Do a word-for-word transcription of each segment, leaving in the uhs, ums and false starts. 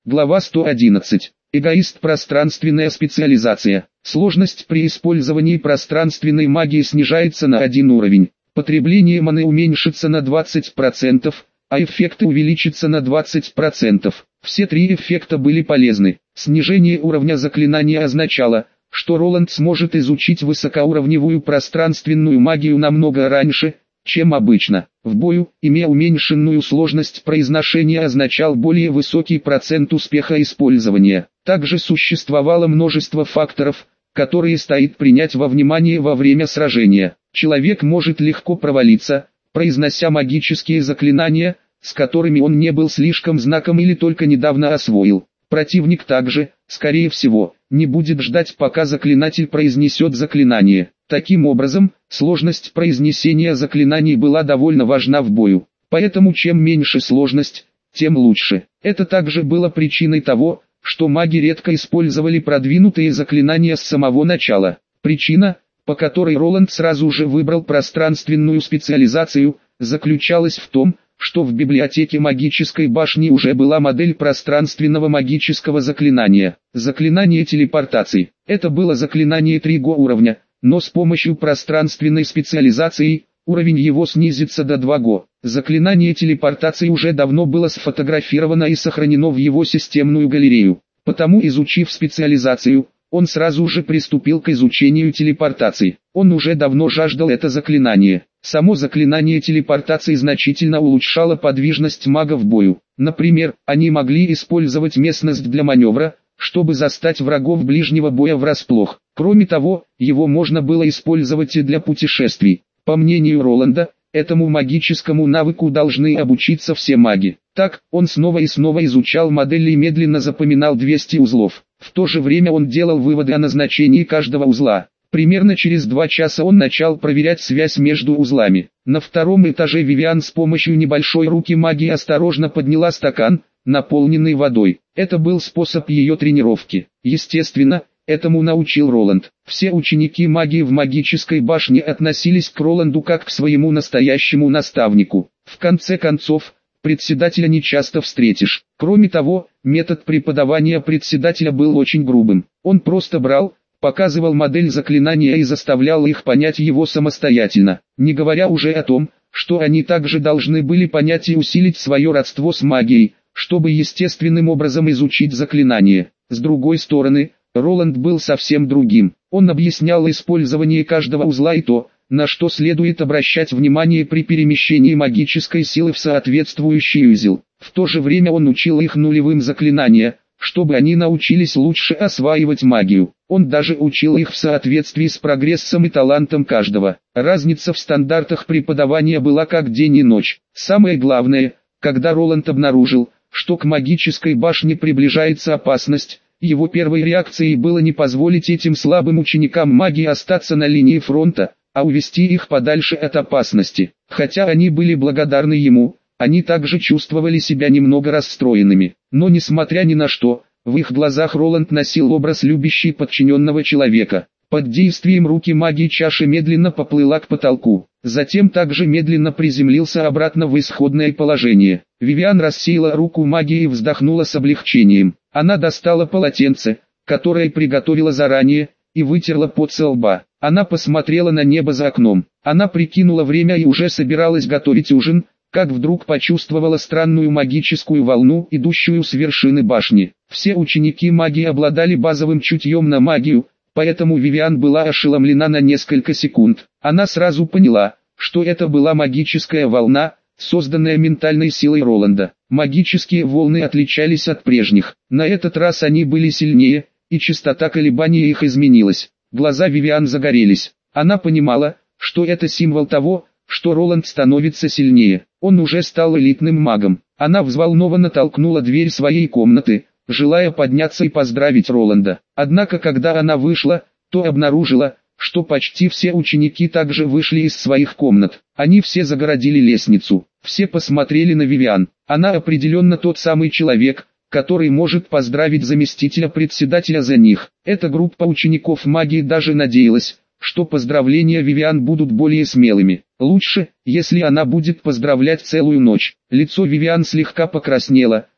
Глава сто одиннадцать. Эгоист. Пространственная специализация. Сложность при использовании пространственной магии снижается на один уровень. Потребление маны уменьшится на двадцать процентов, а эффекты увеличатся на двадцать процентов. Все три эффекта были полезны. Снижение уровня заклинания означало, что Роланд сможет изучить высокоуровневую пространственную магию намного раньше, чем обычно. В бою, имея уменьшенную сложность произношения, означал более высокий процент успеха использования. Также существовало множество факторов, которые стоит принять во внимание во время сражения. Человек может легко провалиться, произнося магические заклинания, с которыми он не был слишком знаком или только недавно освоил. Противник также, скорее всего, не будет ждать, пока заклинатель произнесет заклинание. Таким образом, сложность произнесения заклинаний была довольно важна в бою. Поэтому чем меньше сложность, тем лучше. Это также было причиной того, что маги редко использовали продвинутые заклинания с самого начала. Причина, по которой Роланд сразу же выбрал пространственную специализацию, заключалась в том, что в библиотеке магической башни уже была модель пространственного магического заклинания. Заклинание телепортации. Это было заклинание три го уровня, но с помощью пространственной специализации, уровень его снизится до два го. Заклинание телепортации уже давно было сфотографировано и сохранено в его системную галерею. Потому, изучив специализацию, он сразу же приступил к изучению телепортации. Он уже давно жаждал это заклинание. Само заклинание телепортации значительно улучшало подвижность мага в бою. Например, они могли использовать местность для маневра, чтобы застать врагов ближнего боя врасплох. Кроме того, его можно было использовать и для путешествий. По мнению Роланда, этому магическому навыку должны обучиться все маги. Так, он снова и снова изучал модели и медленно запоминал двести узлов. В то же время он делал выводы о назначении каждого узла. Примерно через два часа он начал проверять связь между узлами. На втором этаже Вивиан с помощью небольшой руки магии осторожно подняла стакан, наполненный водой. Это был способ ее тренировки. Естественно, этому научил Роланд. Все ученики магии в магической башне относились к Роланду как к своему настоящему наставнику. В конце концов, председателя не часто встретишь. Кроме того, метод преподавания председателя был очень грубым. Он просто брал, показывал модель заклинания и заставлял их понять его самостоятельно, не говоря уже о том, что они также должны были понять и усилить свое родство с магией, чтобы естественным образом изучить заклинание. С другой стороны, Роланд был совсем другим. Он объяснял использование каждого узла и то, на что следует обращать внимание при перемещении магической силы в соответствующий узел. В то же время он учил их нулевым заклинания, чтобы они научились лучше осваивать магию. Он даже учил их в соответствии с прогрессом и талантом каждого. Разница в стандартах преподавания была как день и ночь. Самое главное, когда Роланд обнаружил, что к магической башне приближается опасность, его первой реакцией было не позволить этим слабым ученикам магии остаться на линии фронта, а увести их подальше от опасности. Хотя они были благодарны ему, они также чувствовали себя немного расстроенными. Но несмотря ни на что, в их глазах Роланд носил образ любящий подчиненного человека. Под действием руки магии чаша медленно поплыла к потолку. Затем также медленно приземлился обратно в исходное положение. Вивиан рассеяла руку магии и вздохнула с облегчением. Она достала полотенце, которое приготовила заранее, и вытерла пот со лба. Она посмотрела на небо за окном. Она прикинула время и уже собиралась готовить ужин, как вдруг почувствовала странную магическую волну, идущую с вершины башни. Все ученики магии обладали базовым чутьем на магию, поэтому Вивиан была ошеломлена на несколько секунд. Она сразу поняла, что это была магическая волна, созданная ментальной силой Роланда. Магические волны отличались от прежних. На этот раз они были сильнее, и частота колебания их изменилась. Глаза Вивиан загорелись. Она понимала, что это символ того, что Роланд становится сильнее. Он уже стал элитным магом. Она взволнованно толкнула дверь своей комнаты, желая подняться и поздравить Роланда. Однако когда она вышла, то обнаружила, что почти все ученики также вышли из своих комнат. Они все загородили лестницу. Все посмотрели на Вивиан. Она определенно тот самый человек, который может поздравить заместителя председателя за них. Эта группа учеников магии даже надеялась, что поздравления Вивиан будут более смелыми. Лучше, если она будет поздравлять целую ночь. Лицо Вивиан слегка покраснело,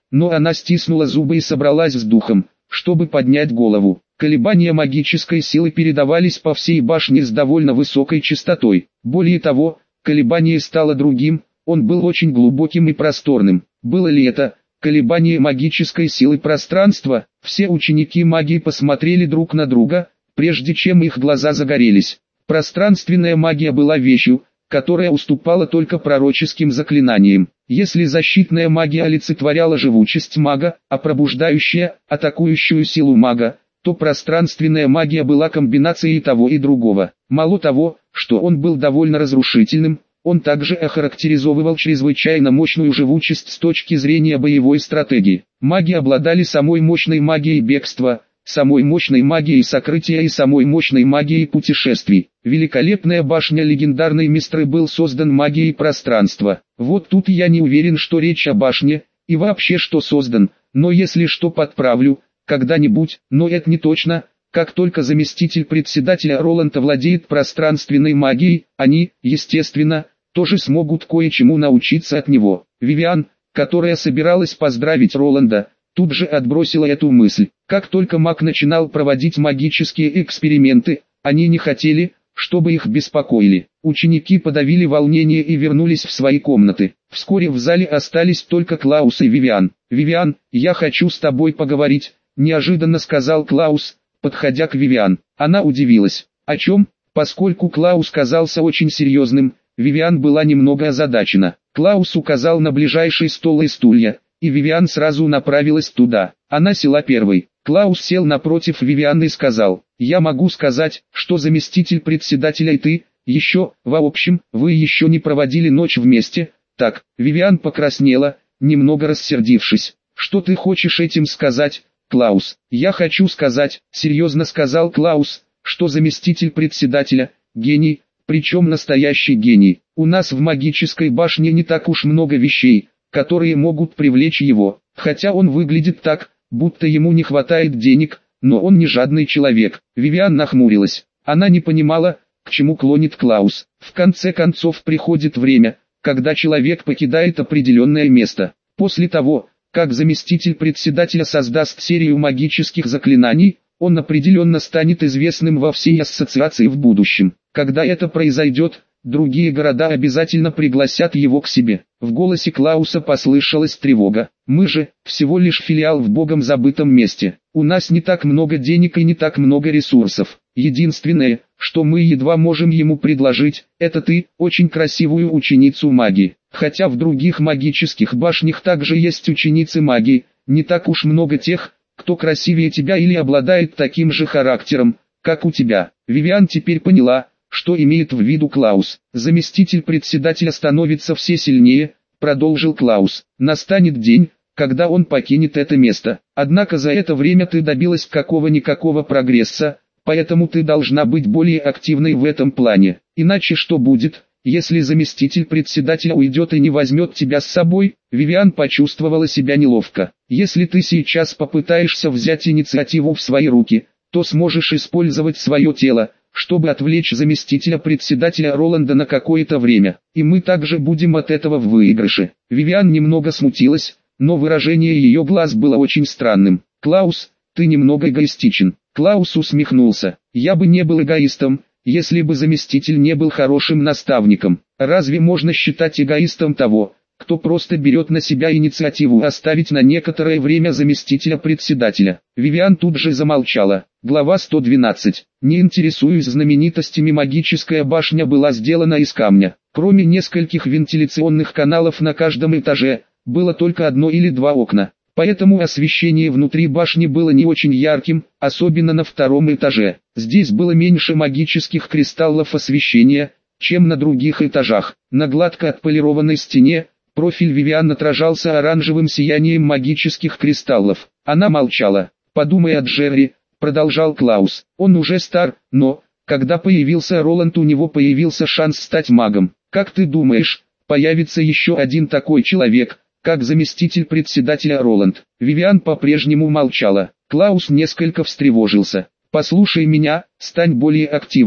но она стиснула зубы и собралась с духом, чтобы поднять голову. Колебания магической силы передавались по всей башне с довольно высокой частотой. Более того, колебание стало другим, он был очень глубоким и просторным. Было ли это колебание магической силы пространства? Все ученики магии посмотрели друг на друга, прежде чем их глаза загорелись. Пространственная магия была вещью, которая уступала только пророческим заклинаниям. Если защитная магия олицетворяла живучесть мага, а пробуждающая, атакующую силу мага, то пространственная магия была комбинацией того и другого. Мало того, что он был довольно разрушительным, он также охарактеризовывал чрезвычайно мощную живучесть с точки зрения боевой стратегии. Маги обладали самой мощной магией бегства, самой мощной магией сокрытия и самой мощной магией путешествий. Великолепная башня легендарной Мистры был создан магией пространства. Вот тут я не уверен, что речь о башне, и вообще что создан, но если что подправлю, когда-нибудь, но это не точно. Как только заместитель председателя Роланд владеет пространственной магией, они, естественно, тоже смогут кое-чему научиться от него. Вивиан, которая собиралась поздравить Роланда, тут же отбросила эту мысль. Как только маг начинал проводить магические эксперименты, они не хотели, чтобы их беспокоили. Ученики подавили волнение и вернулись в свои комнаты. Вскоре в зале остались только Клаус и Вивиан. «Вивиан, я хочу с тобой поговорить», — неожиданно сказал Клаус, подходя к Вивиан. Она удивилась. О чем? Поскольку Клаус казался очень серьезным, Вивиан была немного озадачена. Клаус указал на ближайший стол и стулья, и Вивиан сразу направилась туда. Она села первой. Клаус сел напротив Вивиан и сказал: «Я могу сказать, что заместитель председателя и ты, еще, в общем, вы еще не проводили ночь вместе, так?» Вивиан покраснела, немного рассердившись. «Что ты хочешь этим сказать, Клаус?» «Я хочу сказать», — серьезно сказал Клаус, «что заместитель председателя — гений, причем настоящий гений. У нас в магической башне не так уж много вещей, которые могут привлечь его, хотя он выглядит так, будто ему не хватает денег, но он не жадный человек». Вивиан нахмурилась. Она не понимала, к чему клонит Клаус. В конце концов приходит время, когда человек покидает определенное место. После того, как заместитель председателя создаст серию магических заклинаний, он определенно станет известным во всей ассоциации в будущем. Когда это произойдет, другие города обязательно пригласят его к себе. В голосе Клауса послышалась тревога. «Мы же, всего лишь филиал в богом забытом месте. У нас не так много денег и не так много ресурсов. Единственное, что мы едва можем ему предложить, это ты, очень красивую ученицу магии. Хотя в других магических башнях также есть ученицы магии, не так уж много тех, кто красивее тебя или обладает таким же характером, как у тебя». Вивиан теперь поняла, что имеет в виду Клаус. «Заместитель председателя становится все сильнее», — продолжил Клаус. «Настанет день, когда он покинет это место. Однако за это время ты добилась какого-никакого прогресса, поэтому ты должна быть более активной в этом плане. Иначе что будет, если заместитель председателя уйдет и не возьмет тебя с собой?» Вивиан почувствовала себя неловко. «Если ты сейчас попытаешься взять инициативу в свои руки, то сможешь использовать свое тело, чтобы отвлечь заместителя председателя Роланда на какое-то время, и мы также будем от этого в выигрыше». Вивиан немного смутилась, но выражение ее глаз было очень странным. «Клаус, ты немного эгоистичен». Клаус усмехнулся. «Я бы не был эгоистом, если бы заместитель не был хорошим наставником. Разве можно считать эгоистом того, кто просто берет на себя инициативу оставить на некоторое время заместителя председателя?» Вивиан тут же замолчала. Глава сто двенадцать. «Не интересуюсь знаменитостями, магическая башня была сделана из камня. Кроме нескольких вентиляционных каналов на каждом этаже, было только одно или два окна. Поэтому освещение внутри башни было не очень ярким, особенно на втором этаже. Здесь было меньше магических кристаллов освещения, чем на других этажах. На гладко отполированной стене профиль Вивиан отражался оранжевым сиянием магических кристаллов. Она молчала. «Подумай о Джерри», — продолжал Клаус. «Он уже стар, но, когда появился Роланд, у него появился шанс стать магом. Как ты думаешь, появится еще один такой человек, как заместитель председателя Роланд?» Вивиан по-прежнему молчала. Клаус несколько встревожился. «Послушай меня, стань более активной.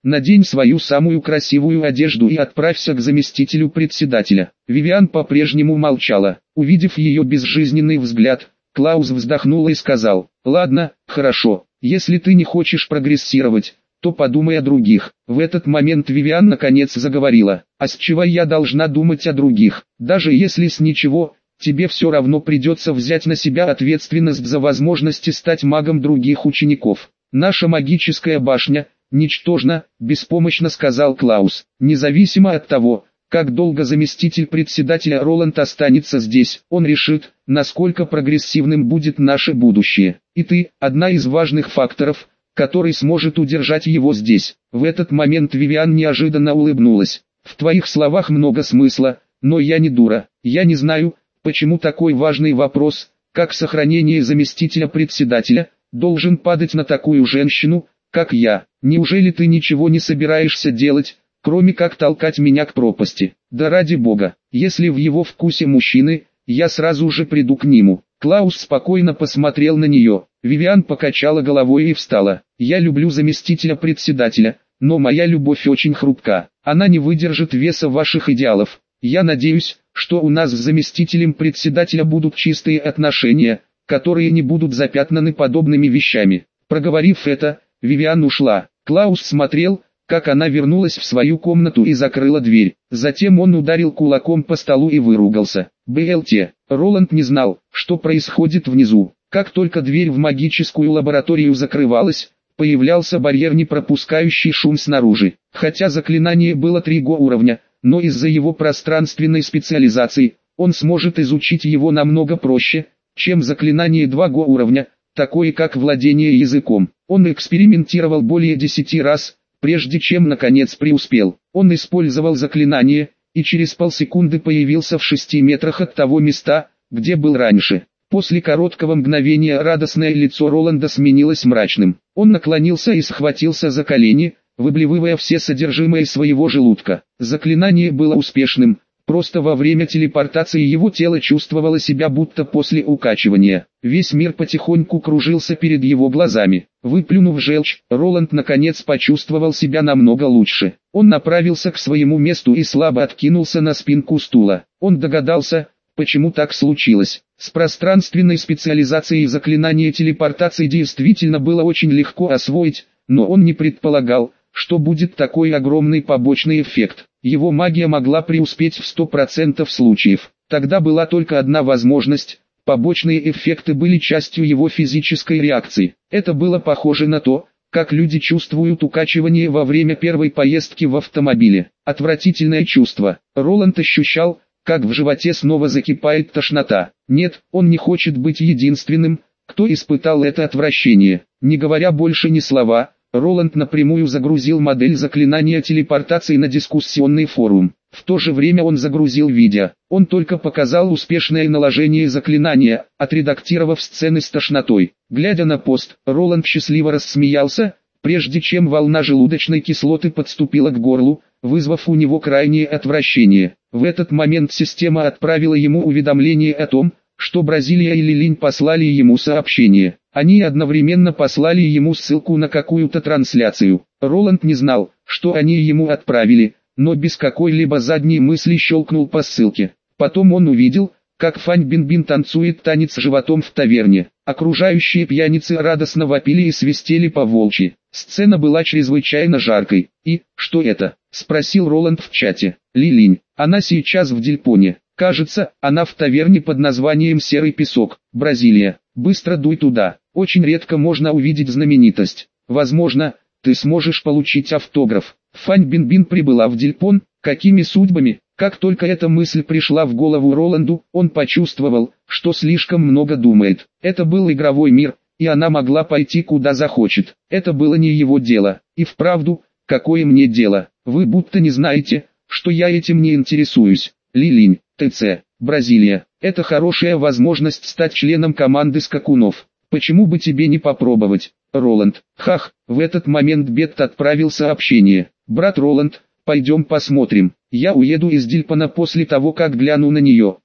надень свою самую красивую одежду и отправься к заместителю председателя. Вивиан по-прежнему молчала. Увидев ее безжизненный взгляд, Клаус вздохнул и сказал: «Ладно, хорошо, если ты не хочешь прогрессировать, то подумай о других». В этот момент Вивиан наконец заговорила: «А с чего я должна думать о других? Даже если с ничего, тебе все равно придется взять на себя ответственность за возможности стать магом других учеников. Наша магическая башня ничтожна», — беспомощно сказал Клаус. «Независимо от того, как долго заместитель председателя Роланд останется здесь, он решит, насколько прогрессивным будет наше будущее. И ты – одна из важных факторов, который сможет удержать его здесь». В этот момент Вивиан неожиданно улыбнулась. «В твоих словах много смысла, но я не дура. Я не знаю, почему такой важный вопрос, как сохранение заместителя председателя, должен падать на такую женщину, как я. Неужели ты ничего не собираешься делать, кроме как толкать меня к пропасти? Да ради бога, если в его вкусе мужчины, я сразу же приду к нему». Клаус спокойно посмотрел на нее. Вивиан покачала головой и встала. «Я люблю заместителя председателя, но моя любовь очень хрупка. Она не выдержит веса ваших идеалов. Я надеюсь, что у нас с заместителем председателя будут чистые отношения, которые не будут запятнаны подобными вещами». Проговорив это, Вивиан ушла. Клаус смотрел, как она вернулась в свою комнату и закрыла дверь. Затем он ударил кулаком по столу и выругался. БЛТ. Роланд не знал, что происходит внизу. Как только дверь в магическую лабораторию закрывалась, появлялся барьер, не пропускающий шум снаружи. Хотя заклинание было три го уровня, но из-за его пространственной специализации, он сможет изучить его намного проще, чем заклинание два го уровня, такое как владение языком. Он экспериментировал более десяти раз, прежде чем наконец преуспел. Он использовал заклинание, и через полсекунды появился в шести метрах от того места, где был раньше. После короткого мгновения радостное лицо Роланда сменилось мрачным. Он наклонился и схватился за колени, выблевывая все содержимое своего желудка. Заклинание было успешным, просто во время телепортации его тело чувствовало себя будто после укачивания. Весь мир потихоньку кружился перед его глазами. Выплюнув желчь, Роланд наконец почувствовал себя намного лучше. Он направился к своему месту и слабо откинулся на спинку стула. Он догадался, почему так случилось. С пространственной специализацией заклинание телепортации действительно было очень легко освоить, но он не предполагал, что будет такой огромный побочный эффект. Его магия могла преуспеть в сто процентов случаев. Тогда была только одна возможность. Побочные эффекты были частью его физической реакции. Это было похоже на то, как люди чувствуют укачивание во время первой поездки в автомобиле. Отвратительное чувство. Роланд ощущал, как в животе снова закипает тошнота. Нет, он не хочет быть единственным, кто испытал это отвращение. Не говоря больше ни слова, Роланд напрямую загрузил модель заклинания телепортации на дискуссионный форум. В то же время он загрузил видео. Он только показал успешное наложение заклинания, отредактировав сцены с тошнотой. Глядя на пост, Роланд счастливо рассмеялся, прежде чем волна желудочной кислоты подступила к горлу, вызвав у него крайнее отвращение. В этот момент система отправила ему уведомление о том, что Бразилия и Лилинь послали ему сообщение. Они одновременно послали ему ссылку на какую-то трансляцию. Роланд не знал, что они ему отправили, но без какой-либо задней мысли щелкнул по ссылке. Потом он увидел, как Фань Бинбин танцует танец животом в таверне. Окружающие пьяницы радостно вопили и свистели по-волчьи. Сцена была чрезвычайно жаркой. «И, что это?» – спросил Роланд в чате. «Лилинь, она сейчас в Дильпоне. Кажется, она в таверне под названием «Серый песок», Бразилия. Быстро дуй туда. Очень редко можно увидеть знаменитость. Возможно, ты сможешь получить автограф». Фань Бинбин прибыла в Дильпон. Какими судьбами? Как только эта мысль пришла в голову Роланду, он почувствовал, что слишком много думает. Это был игровой мир, и она могла пойти куда захочет. Это было не его дело. И вправду, какое мне дело? Вы будто не знаете, что я этим не интересуюсь. Лилинь, ТЦ, Бразилия. Это хорошая возможность стать членом команды скакунов. Почему бы тебе не попробовать, Роланд? Хах, в этот момент Бет отправил сообщение. Брат Роланд, пойдем посмотрим. Я уеду из Дильпона после того, как гляну на нее.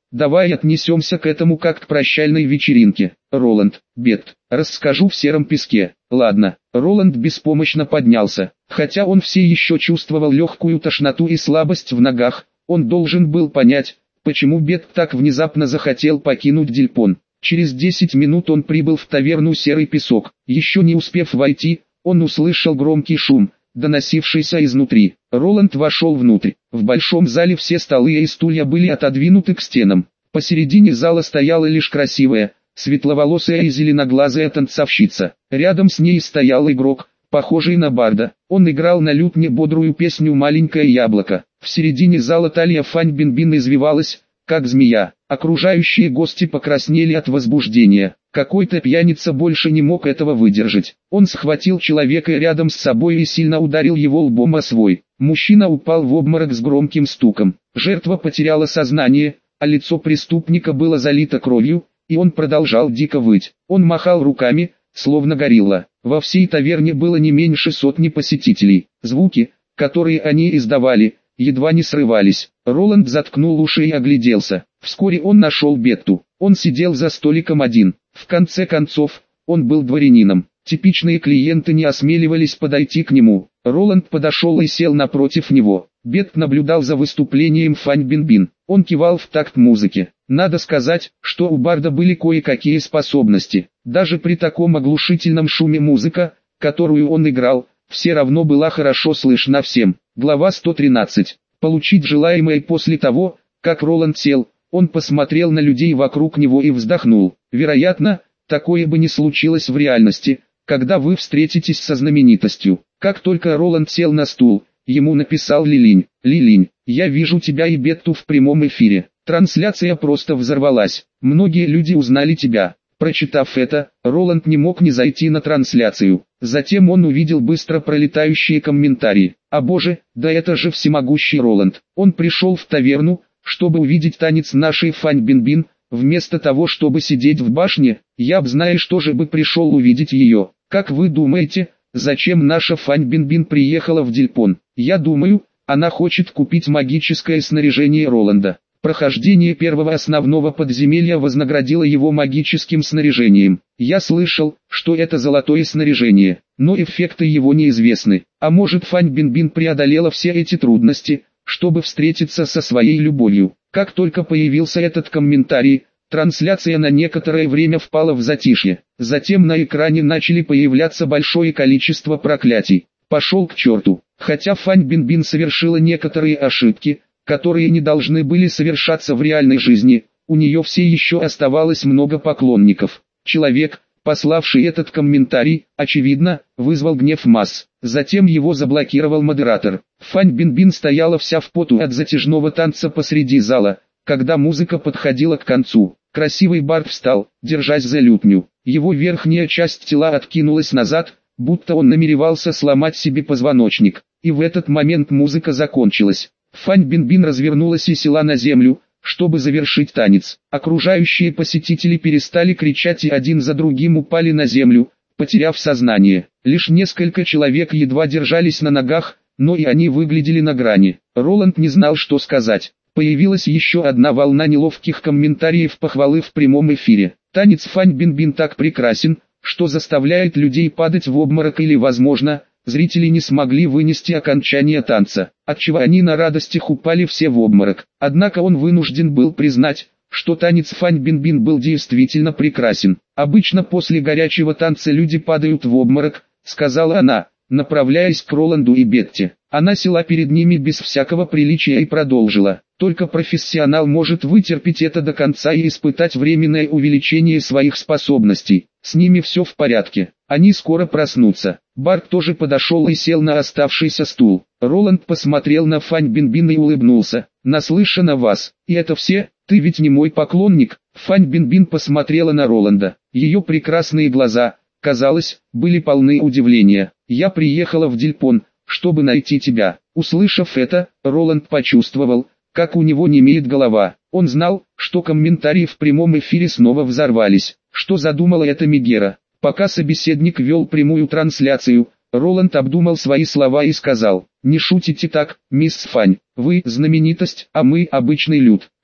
Давай отнесемся к этому как к прощальной вечеринке. Роланд, Бет, расскажу в сером песке. Ладно. Роланд беспомощно поднялся. Хотя он все еще чувствовал легкую тошноту и слабость в ногах, он должен был понять, почему Бет так внезапно захотел покинуть Дильпон. Через десять минут он прибыл в таверну «Серый песок». Еще не успев войти, он услышал громкий шум, доносившийся изнутри. Роланд вошел внутрь. В большом зале все столы и стулья были отодвинуты к стенам. Посередине зала стояла лишь красивая, светловолосая и зеленоглазая танцовщица. Рядом с ней стоял игрок, похожий на барда. Он играл на лютне бодрую песню «Маленькое яблоко». В середине зала талия Фань Бинбин извивалась, как змея. Окружающие гости покраснели от возбуждения. Какой-то пьяница больше не мог этого выдержать. Он схватил человека рядом с собой и сильно ударил его лбом о свой. Мужчина упал в обморок с громким стуком. Жертва потеряла сознание, а лицо преступника было залито кровью, и он продолжал дико выть. Он махал руками, словно горилла. Во всей таверне было не меньше сотни посетителей. Звуки, которые они издавали, едва не срывались. Роланд заткнул уши и огляделся. Вскоре он нашел Бетту. Он сидел за столиком один. В конце концов, он был дворянином. Типичные клиенты не осмеливались подойти к нему. Роланд подошел и сел напротив него. Бетт наблюдал за выступлением Фань Бинбин. Он кивал в такт музыке. Надо сказать, что у барда были кое-какие способности. Даже при таком оглушительном шуме музыка, которую он играл, все равно была хорошо слышна всем. Глава сто тринадцать. Получить желаемое после того, как Роланд сел, он посмотрел на людей вокруг него и вздохнул. Вероятно, такое бы не случилось в реальности, когда вы встретитесь со знаменитостью. Как только Роланд сел на стул, ему написал Лилинь. «Лилинь, я вижу тебя и Бетту в прямом эфире». Трансляция просто взорвалась. Многие люди узнали тебя. Прочитав это, Роланд не мог не зайти на трансляцию. Затем он увидел быстро пролетающие комментарии. «О боже, да это же всемогущий Роланд». Он пришел в таверну, чтобы увидеть танец нашей Фань Бинбин, вместо того, чтобы сидеть в башне. Я б знаешь тоже бы пришел увидеть ее. Как вы думаете, зачем наша Фань Бинбин приехала в Дильпон? Я думаю, она хочет купить магическое снаряжение Роланда. Прохождение первого основного подземелья вознаградило его магическим снаряжением. Я слышал, что это золотое снаряжение, но эффекты его неизвестны. А может, Фань Бинбин преодолела все эти трудности, чтобы встретиться со своей любовью. Как только появился этот комментарий, трансляция на некоторое время впала в затишье. Затем на экране начали появляться большое количество проклятий. Пошел к черту. Хотя Фань Бинбин совершила некоторые ошибки, которые не должны были совершаться в реальной жизни, у нее все еще оставалось много поклонников. Человек, пославший этот комментарий, очевидно, вызвал гнев масс. Затем его заблокировал модератор. Фань Бинбин стояла вся в поту от затяжного танца посреди зала, когда музыка подходила к концу. Красивый бард встал, держась за лютню. Его верхняя часть тела откинулась назад, будто он намеревался сломать себе позвоночник. И в этот момент музыка закончилась. Фань Бинбин развернулась и села на землю, чтобы завершить танец. Окружающие посетители перестали кричать и один за другим упали на землю, потеряв сознание. Лишь несколько человек едва держались на ногах, но и они выглядели на грани. Роланд не знал, что сказать. Появилась еще одна волна неловких комментариев похвалы в прямом эфире. Танец Фань Бинбин так прекрасен, что заставляет людей падать в обморок или, возможно, зрители не смогли вынести окончание танца, отчего они на радостях упали все в обморок. Однако он вынужден был признать, что танец Фань Бинбин был действительно прекрасен. «Обычно после горячего танца люди падают в обморок», — сказала она, направляясь к Роланду и Бетте. Она села перед ними без всякого приличия и продолжила. «Только профессионал может вытерпеть это до конца и испытать временное увеличение своих способностей. С ними все в порядке. Они скоро проснутся». Бард тоже подошел и сел на оставшийся стул. Роланд посмотрел на Фань Бинбин и улыбнулся. «Наслышан о вас. И это все? Ты ведь не мой поклонник?» Фань Бинбин посмотрела на Роланда. Ее прекрасные глаза, казалось, были полны удивления. «Я приехала в Дильпон, чтобы найти тебя». Услышав это, Роланд почувствовал, как у него немеет голова. Он знал, что комментарии в прямом эфире снова взорвались. Что задумала эта Мегера? Пока собеседник вел прямую трансляцию, Роланд обдумал свои слова и сказал: «Не шутите так, мисс Фань. Вы знаменитость, а мы обычный люд.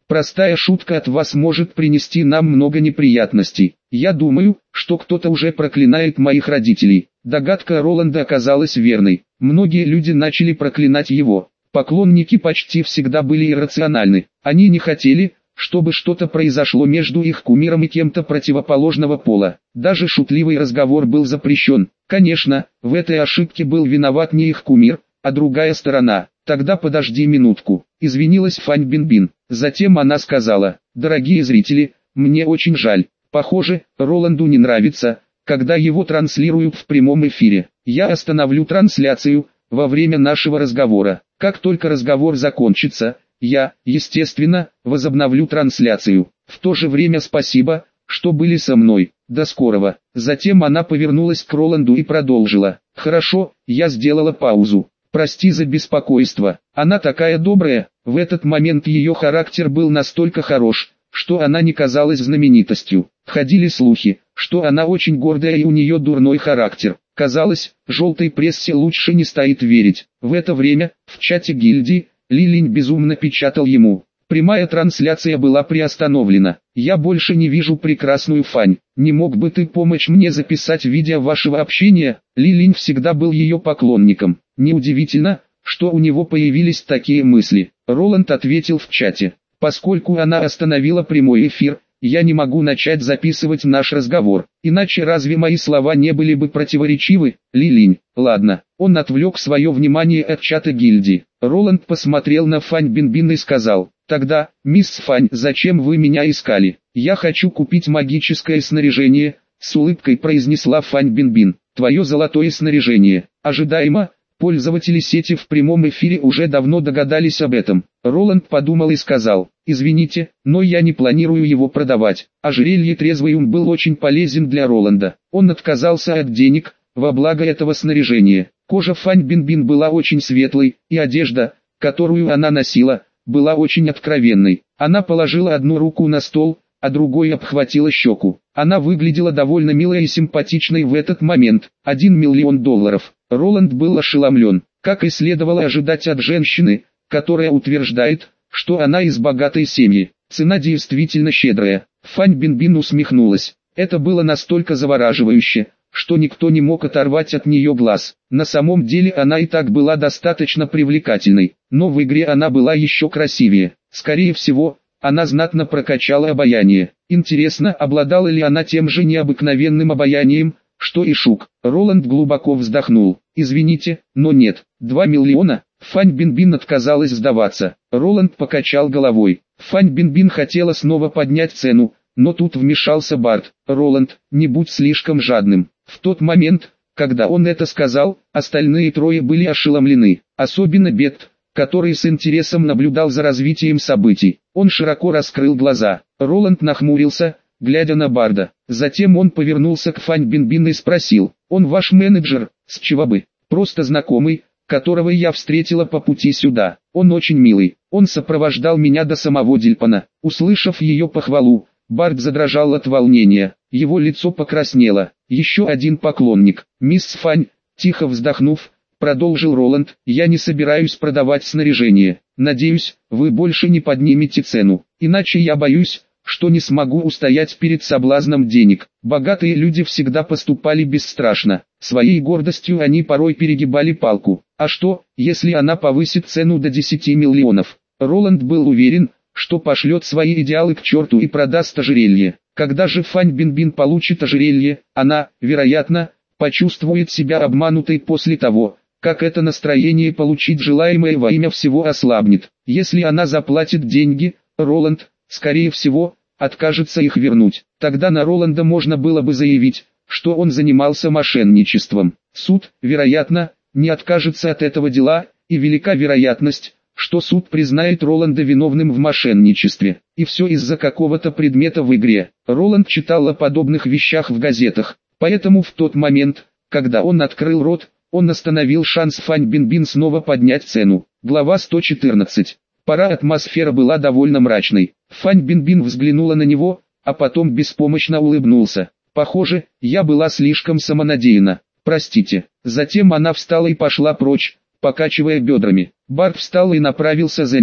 Простая шутка от вас может принести нам много неприятностей. Я думаю, что кто-то уже проклинает моих родителей». Догадка Роланда оказалась верной. Многие люди начали проклинать его. Поклонники почти всегда были иррациональны. Они не хотели, чтобы что-то произошло между их кумиром и кем-то противоположного пола. Даже шутливый разговор был запрещен. Конечно, в этой ошибке был виноват не их кумир, а другая сторона. «Тогда подожди минутку», — извинилась Фань Бинбин. Затем она сказала: «Дорогие зрители, мне очень жаль. Похоже, Роланду не нравится, когда его транслируют в прямом эфире. Я остановлю трансляцию во время нашего разговора. Как только разговор закончится, я, естественно, возобновлю трансляцию. В то же время спасибо, что были со мной. До скорого». Затем она повернулась к Роланду и продолжила: «Хорошо, я сделала паузу. Прости за беспокойство. Она такая добрая». В этот момент ее характер был настолько хорош, что она не казалась знаменитостью. Ходили слухи, что она очень гордая и у нее дурной характер. Казалось, желтой прессе лучше не стоит верить. В это время, в чате гильдии, Ли Линь безумно печатал ему: «Прямая трансляция была приостановлена. Я больше не вижу прекрасную Фань. Не мог бы ты помочь мне записать видео вашего общения?» Ли Линь всегда был ее поклонником. Неудивительно, что у него появились такие мысли. Роланд ответил в чате: «Поскольку она остановила прямой эфир, я не могу начать записывать наш разговор. Иначе разве мои слова не были бы противоречивы?» Ли Линь: «Ладно». Он отвлек свое внимание от чата гильдии. Роланд посмотрел на Фань Бинбин и сказал: «Тогда, мисс Фань, зачем вы меня искали? Я хочу купить магическое снаряжение», — с улыбкой произнесла Фань Бинбин. «Твое золотое снаряжение». Ожидаемо, пользователи сети в прямом эфире уже давно догадались об этом. Роланд подумал и сказал: «Извините, но я не планирую его продавать». Ожерелье «Трезвый ум» был очень полезен для Роланда. Он отказался от денег во благо этого снаряжения. Кожа Фань Бинбин была очень светлой, и одежда, которую она носила, была очень откровенной. Она положила одну руку на стол, а другой обхватила щеку. Она выглядела довольно милой и симпатичной в этот момент. Один миллион долларов. Роланд был ошеломлен, как и следовало ожидать от женщины, которая утверждает, что она из богатой семьи. Цена действительно щедрая. Фань Бинбин усмехнулась. Это было настолько завораживающе, что никто не мог оторвать от нее глаз. На самом деле она и так была достаточно привлекательной, но в игре она была еще красивее. Скорее всего, она знатно прокачала обаяние. Интересно, обладала ли она тем же необыкновенным обаянием, что и Шук? Роланд глубоко вздохнул. «Извините, но нет. Два миллиона?» Фань Бинбин отказалась сдаваться. Роланд покачал головой. Фань Бинбин хотела снова поднять цену, но тут вмешался Барт. «Роланд, не будь слишком жадным». В тот момент, когда он это сказал, остальные трое были ошеломлены. Особенно Бет, который с интересом наблюдал за развитием событий. Он широко раскрыл глаза. Роланд нахмурился, глядя на Барда. Затем он повернулся к Фань Бинбин и спросил: «Он ваш менеджер?» «С чего бы? Просто знакомый, которого я встретила по пути сюда. Он очень милый. Он сопровождал меня до самого Дильпана». Услышав ее похвалу, Бард задрожал от волнения. Его лицо покраснело. «Еще один поклонник. Мисс Фань», тихо вздохнув, продолжил Роланд: «я не собираюсь продавать снаряжение. Надеюсь, вы больше не поднимете цену. Иначе я боюсь, что не смогу устоять перед соблазном денег». Богатые люди всегда поступали бесстрашно. Своей гордостью они порой перегибали палку. А что, если она повысит цену до десяти миллионов? Роланд был уверен, что пошлет свои идеалы к черту и продаст ожерелье. Когда же Фань Бинбин получит ожерелье, она, вероятно, почувствует себя обманутой после того, как это настроение получить желаемое во имя всего ослабнет. Если она заплатит деньги, Роланд, скорее всего, откажется их вернуть. Тогда на Роланда можно было бы заявить, что он занимался мошенничеством. Суд, вероятно, не откажется от этого дела, и велика вероятность, что суд признает Роланда виновным в мошенничестве. И все из-за какого-то предмета в игре. Роланд читал о подобных вещах в газетах, поэтому в тот момент, когда он открыл рот, он остановил шанс Фань Бинбин снова поднять цену. Глава сто четырнадцать. Пора атмосфера была довольно мрачной. Фань Бинбин взглянула на него, а потом беспомощно улыбнулся. «Похоже, я была слишком самонадеянна. Простите». Затем она встала и пошла прочь, покачивая бедрами. Барт встал и направился за ней.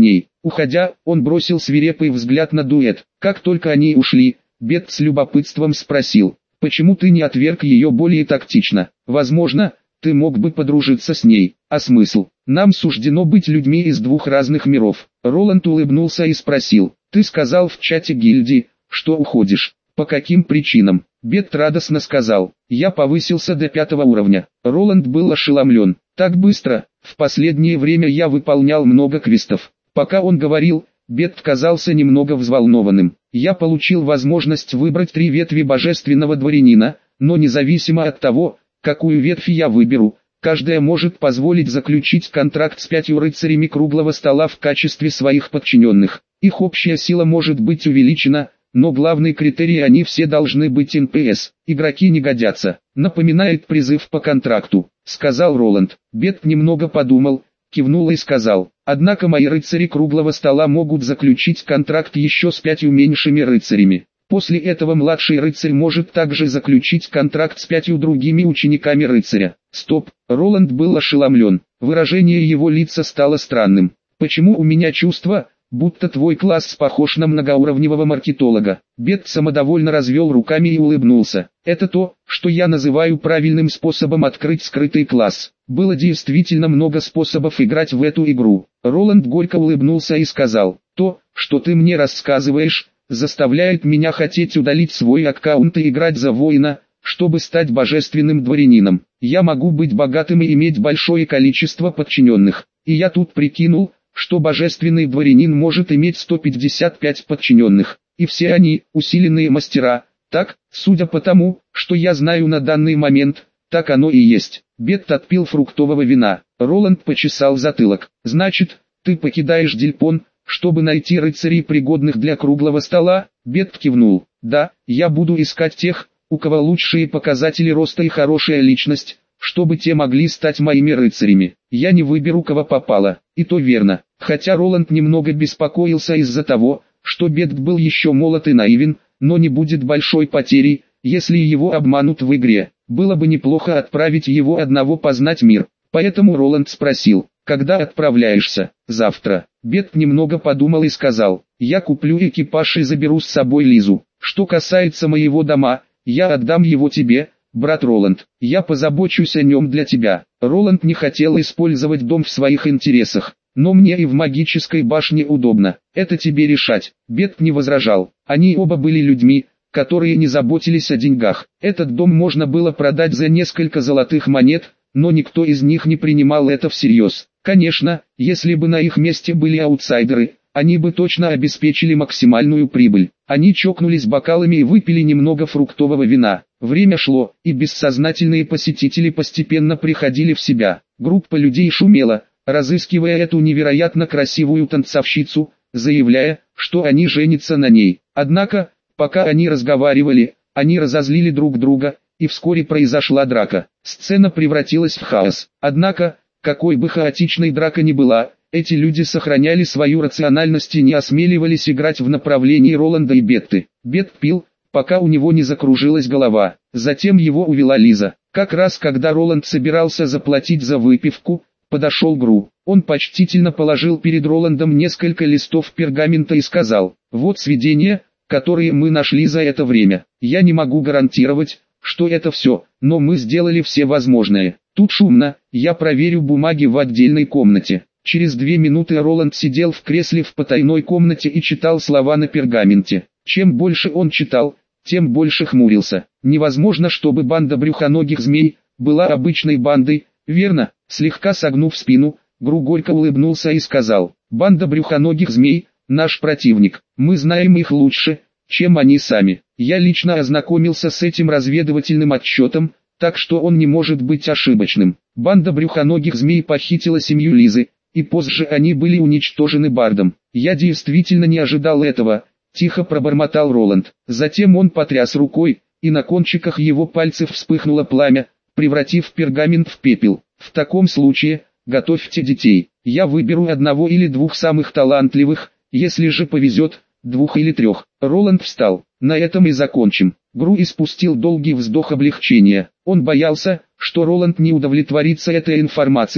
Уходя, он бросил свирепый взгляд на дуэт. Как только они ушли, Бет с любопытством спросил: «Почему ты не отверг ее более тактично? Возможно, ты мог бы подружиться с ней. А смысл? Нам суждено быть людьми из двух разных миров». Роланд улыбнулся и спросил: «Ты сказал в чате гильдии, что уходишь. По каким причинам?» Бет радостно сказал: «Я повысился до пятого уровня». Роланд был ошеломлен. «Так быстро? В последнее время я выполнял много квестов». Пока он говорил, Бет казался немного взволнованным. «Я получил возможность выбрать три ветви божественного дворянина, но независимо от того, какую ветвь я выберу, каждая может позволить заключить контракт с пятью рыцарями круглого стола в качестве своих подчиненных. Их общая сила может быть увеличена, но главный критерий: они все должны быть эн пи эс. Игроки не годятся. Напоминает призыв по контракту», — сказал Роланд. Бет немного подумал, кивнул и сказал: «Однако мои рыцари круглого стола могут заключить контракт еще с пятью меньшими рыцарями. После этого младший рыцарь может также заключить контракт с пятью другими учениками рыцаря». Стоп, Роланд был ошеломлен. Выражение его лица стало странным. «Почему у меня чувство, будто твой класс похож на многоуровневого маркетолога?» Бет самодовольно развел руками и улыбнулся. «Это то, что я называю правильным способом открыть скрытый класс. Было действительно много способов играть в эту игру». Роланд горько улыбнулся и сказал: «То, что ты мне рассказываешь, заставляет меня хотеть удалить свой аккаунт и играть за воина, чтобы стать божественным дворянином. Я могу быть богатым и иметь большое количество подчиненных. И я тут прикинул, что божественный дворянин может иметь сто пятьдесят пять подчиненных, и все они усиленные мастера. Так, судя по тому, что я знаю на данный момент, так оно и есть». Бет отпил фруктового вина. Роланд почесал затылок. «Значит, ты покидаешь Дильпон, чтобы найти рыцарей, пригодных для круглого стола?» Бет кивнул. «Да, я буду искать тех, у кого лучшие показатели роста и хорошая личность, чтобы те могли стать моими рыцарями. Я не выберу, кого попало». И то верно. Хотя Роланд немного беспокоился из-за того, что Бет был еще молод и наивен, но не будет большой потерей, если его обманут в игре. Было бы неплохо отправить его одного познать мир. Поэтому Роланд спросил: «Когда отправляешься?» «Завтра». Бет немного подумал и сказал: «Я куплю экипаж и заберу с собой Лизу. Что касается моего дома, я отдам его тебе, брат Роланд. Я позабочусь о нем для тебя». Роланд не хотел использовать дом в своих интересах. «Но мне и в магической башне удобно. Это тебе решать». Бет не возражал. Они оба были людьми, которые не заботились о деньгах. Этот дом можно было продать за несколько золотых монет, но никто из них не принимал это всерьез. Конечно, если бы на их месте были аутсайдеры, они бы точно обеспечили максимальную прибыль. Они чокнулись бокалами и выпили немного фруктового вина. Время шло, и бессознательные посетители постепенно приходили в себя. Группа людей шумела, разыскивая эту невероятно красивую танцовщицу, заявляя, что они женятся на ней. Однако, пока они разговаривали, они разозлили друг друга, и вскоре произошла драка. Сцена превратилась в хаос. Однако, какой бы хаотичной драка ни была, эти люди сохраняли свою рациональность и не осмеливались играть в направлении Роланда и Бетты. Бет пил, пока у него не закружилась голова. Затем его увела Лиза. Как раз когда Роланд собирался заплатить за выпивку, подошел Гру. Он почтительно положил перед Роландом несколько листов пергамента и сказал: «Вот сведения, которые мы нашли за это время. Я не могу гарантировать, что это все, но мы сделали все возможное. Тут шумно, я проверю бумаги в отдельной комнате». Через две минуты Роланд сидел в кресле в потайной комнате и читал слова на пергаменте. Чем больше он читал, тем больше хмурился. Невозможно, чтобы банда брюхоногих змей была обычной бандой, верно? Слегка согнув спину, Гру горько улыбнулся и сказал: «Банда брюхоногих змей – наш противник. Мы знаем их лучше, чем они сами. Я лично ознакомился с этим разведывательным отчетом, так что он не может быть ошибочным. Банда брюхоногих змей похитила семью Лизы, и позже они были уничтожены Бардом. Я действительно не ожидал этого», – тихо пробормотал Роланд. Затем он потряс рукой, и на кончиках его пальцев вспыхнуло пламя, превратив пергамент в пепел. «В таком случае, готовьте детей. Я выберу одного или двух самых талантливых, если же повезет, двух или трех». Роланд встал. «На этом и закончим». Гру испустил долгий вздох облегчения. Он боялся, что Роланд не удовлетворится этой информацией,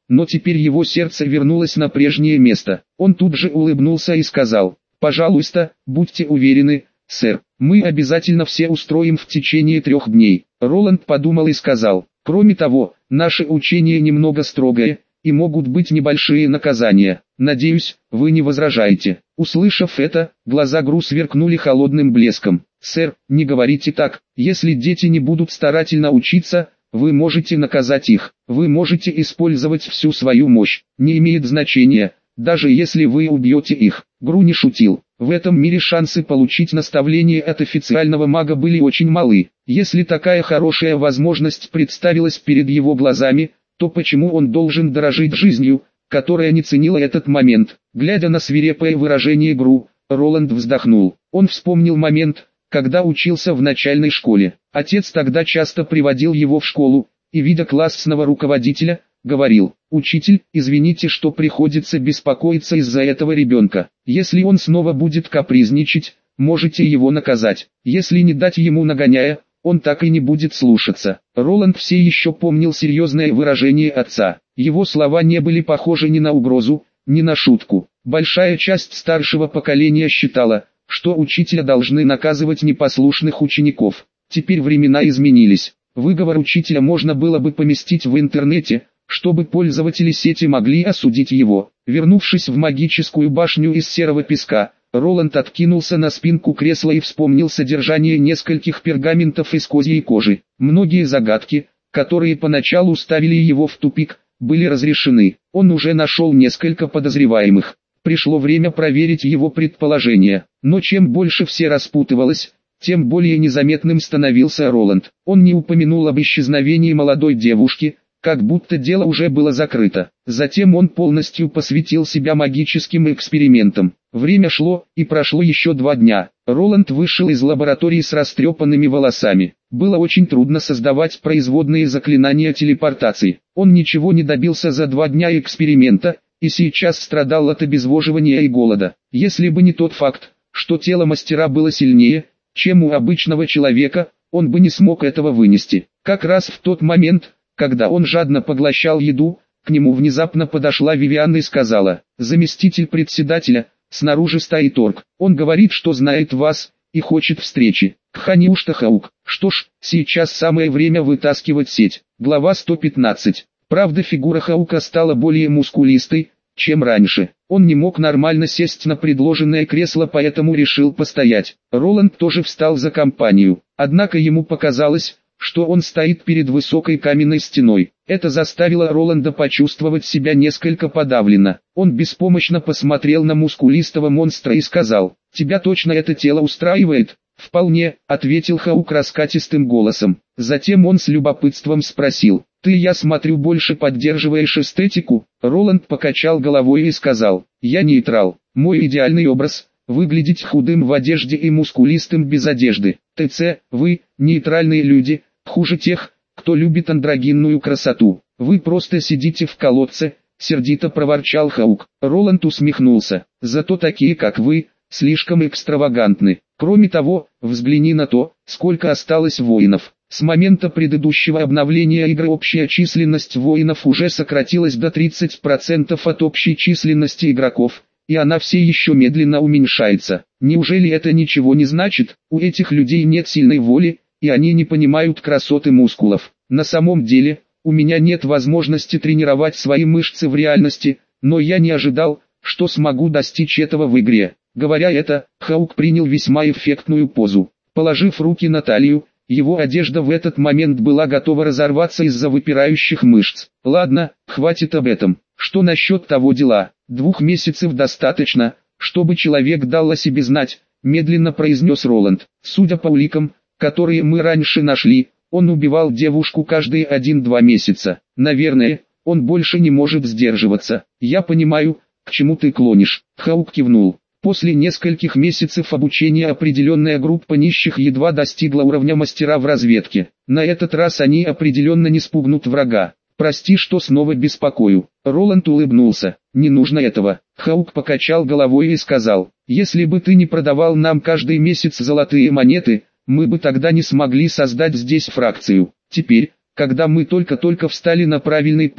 но теперь его сердце вернулось на прежнее место. Он тут же улыбнулся и сказал: «Пожалуйста, будьте уверены, сэр, мы обязательно все устроим в течение трех дней». Роланд подумал и сказал: «Кроме того, наше учение немного строгое, и могут быть небольшие наказания. Надеюсь, вы не возражаете». Услышав это, глаза Гру сверкнули холодным блеском. «Сэр, не говорите так. Если дети не будут старательно учиться, вы можете наказать их. Вы можете использовать всю свою мощь. Не имеет значения, даже если вы убьете их». Гру не шутил. В этом мире шансы получить наставление от официального мага были очень малы. Если такая хорошая возможность представилась перед его глазами, то почему он должен дорожить жизнью, которая не ценила этот момент? Глядя на свирепое выражение Гру, Роланд вздохнул. Он вспомнил момент, когда учился в начальной школе. Отец тогда часто приводил его в школу, и, видя классного руководителя, говорил: «Учитель, извините, что приходится беспокоиться из-за этого ребенка. Если он снова будет капризничать, можете его наказать. Если не дать ему нагоняя, он так и не будет слушаться». Роланд все еще помнил серьезное выражение отца. Его слова не были похожи ни на угрозу, ни на шутку. Большая часть старшего поколения считала, что учителя должны наказывать непослушных учеников. Теперь времена изменились. Выговор учителя можно было бы поместить в интернете, чтобы пользователи сети могли осудить его. Вернувшись в магическую башню из серого песка, Роланд откинулся на спинку кресла и вспомнил содержание нескольких пергаментов из козьей кожи. Многие загадки, которые поначалу ставили его в тупик, были разрешены. Он уже нашел несколько подозреваемых. Пришло время проверить его предположения. Но чем больше все распутывалось, тем более незаметным становился Роланд. Он не упомянул об исчезновении молодой девушки, как будто дело уже было закрыто. Затем он полностью посвятил себя магическим экспериментам. Время шло, и прошло еще два дня. Роланд вышел из лаборатории с растрепанными волосами. Было очень трудно создавать производные заклинания телепортации. Он ничего не добился за два дня эксперимента, и сейчас страдал от обезвоживания и голода. Если бы не тот факт, что тело мастера было сильнее, чем у обычного человека, он бы не смог этого вынести. Как раз в тот момент, когда он жадно поглощал еду, к нему внезапно подошла Вивиан и сказала: «Заместитель председателя, снаружи стоит орк. Он говорит, что знает вас, и хочет встречи». Кханиушта Хаук. Что ж, сейчас самое время вытаскивать сеть. Глава сто пятнадцать. Правда, фигура Хаука стала более мускулистой, чем раньше. Он не мог нормально сесть на предложенное кресло, поэтому решил постоять. Роланд тоже встал за компанию. Однако ему показалось, что он стоит перед высокой каменной стеной. Это заставило Роланда почувствовать себя несколько подавленно. Он беспомощно посмотрел на мускулистого монстра и сказал: «Тебя точно это тело устраивает?» «Вполне», — ответил Хаук раскатистым голосом. Затем он с любопытством спросил: «Ты, я смотрю, больше поддерживаешь эстетику?» Роланд покачал головой и сказал: «Я нейтрал. Мой идеальный образ — выглядеть худым в одежде и мускулистым без одежды. ТЦ, вы, нейтральные люди, хуже тех, кто любит андрогинную красоту. Вы просто сидите в колодце», — сердито проворчал Хаук. Роланд усмехнулся. «Зато такие, как вы, слишком экстравагантны. Кроме того, взгляни на то, сколько осталось воинов. С момента предыдущего обновления игры общая численность воинов уже сократилась до тридцати процентов от общей численности игроков, и она все еще медленно уменьшается. Неужели это ничего не значит? У этих людей нет сильной воли, и они не понимают красоты мускулов. На самом деле, у меня нет возможности тренировать свои мышцы в реальности, но я не ожидал, что смогу достичь этого в игре». Говоря это, Хаук принял весьма эффектную позу. Положив руки на талию, его одежда в этот момент была готова разорваться из-за выпирающих мышц. «Ладно, хватит об этом. Что насчет того дела? Двух месяцев достаточно, чтобы человек дал о себе знать», — медленно произнес Роланд. «Судя по уликам, которые мы раньше нашли, он убивал девушку каждые один-два месяца. Наверное, он больше не может сдерживаться. Я понимаю, к чему ты клонишь». Хаук кивнул. После нескольких месяцев обучения определенная группа нищих едва достигла уровня мастера в разведке. На этот раз они определенно не спугнут врага. «Прости, что снова беспокою». Роланд улыбнулся. «Не нужно этого». Хаук покачал головой и сказал: «Если бы ты не продавал нам каждый месяц золотые монеты, мы бы тогда не смогли создать здесь фракцию. Теперь, когда мы только-только встали на правильный путь,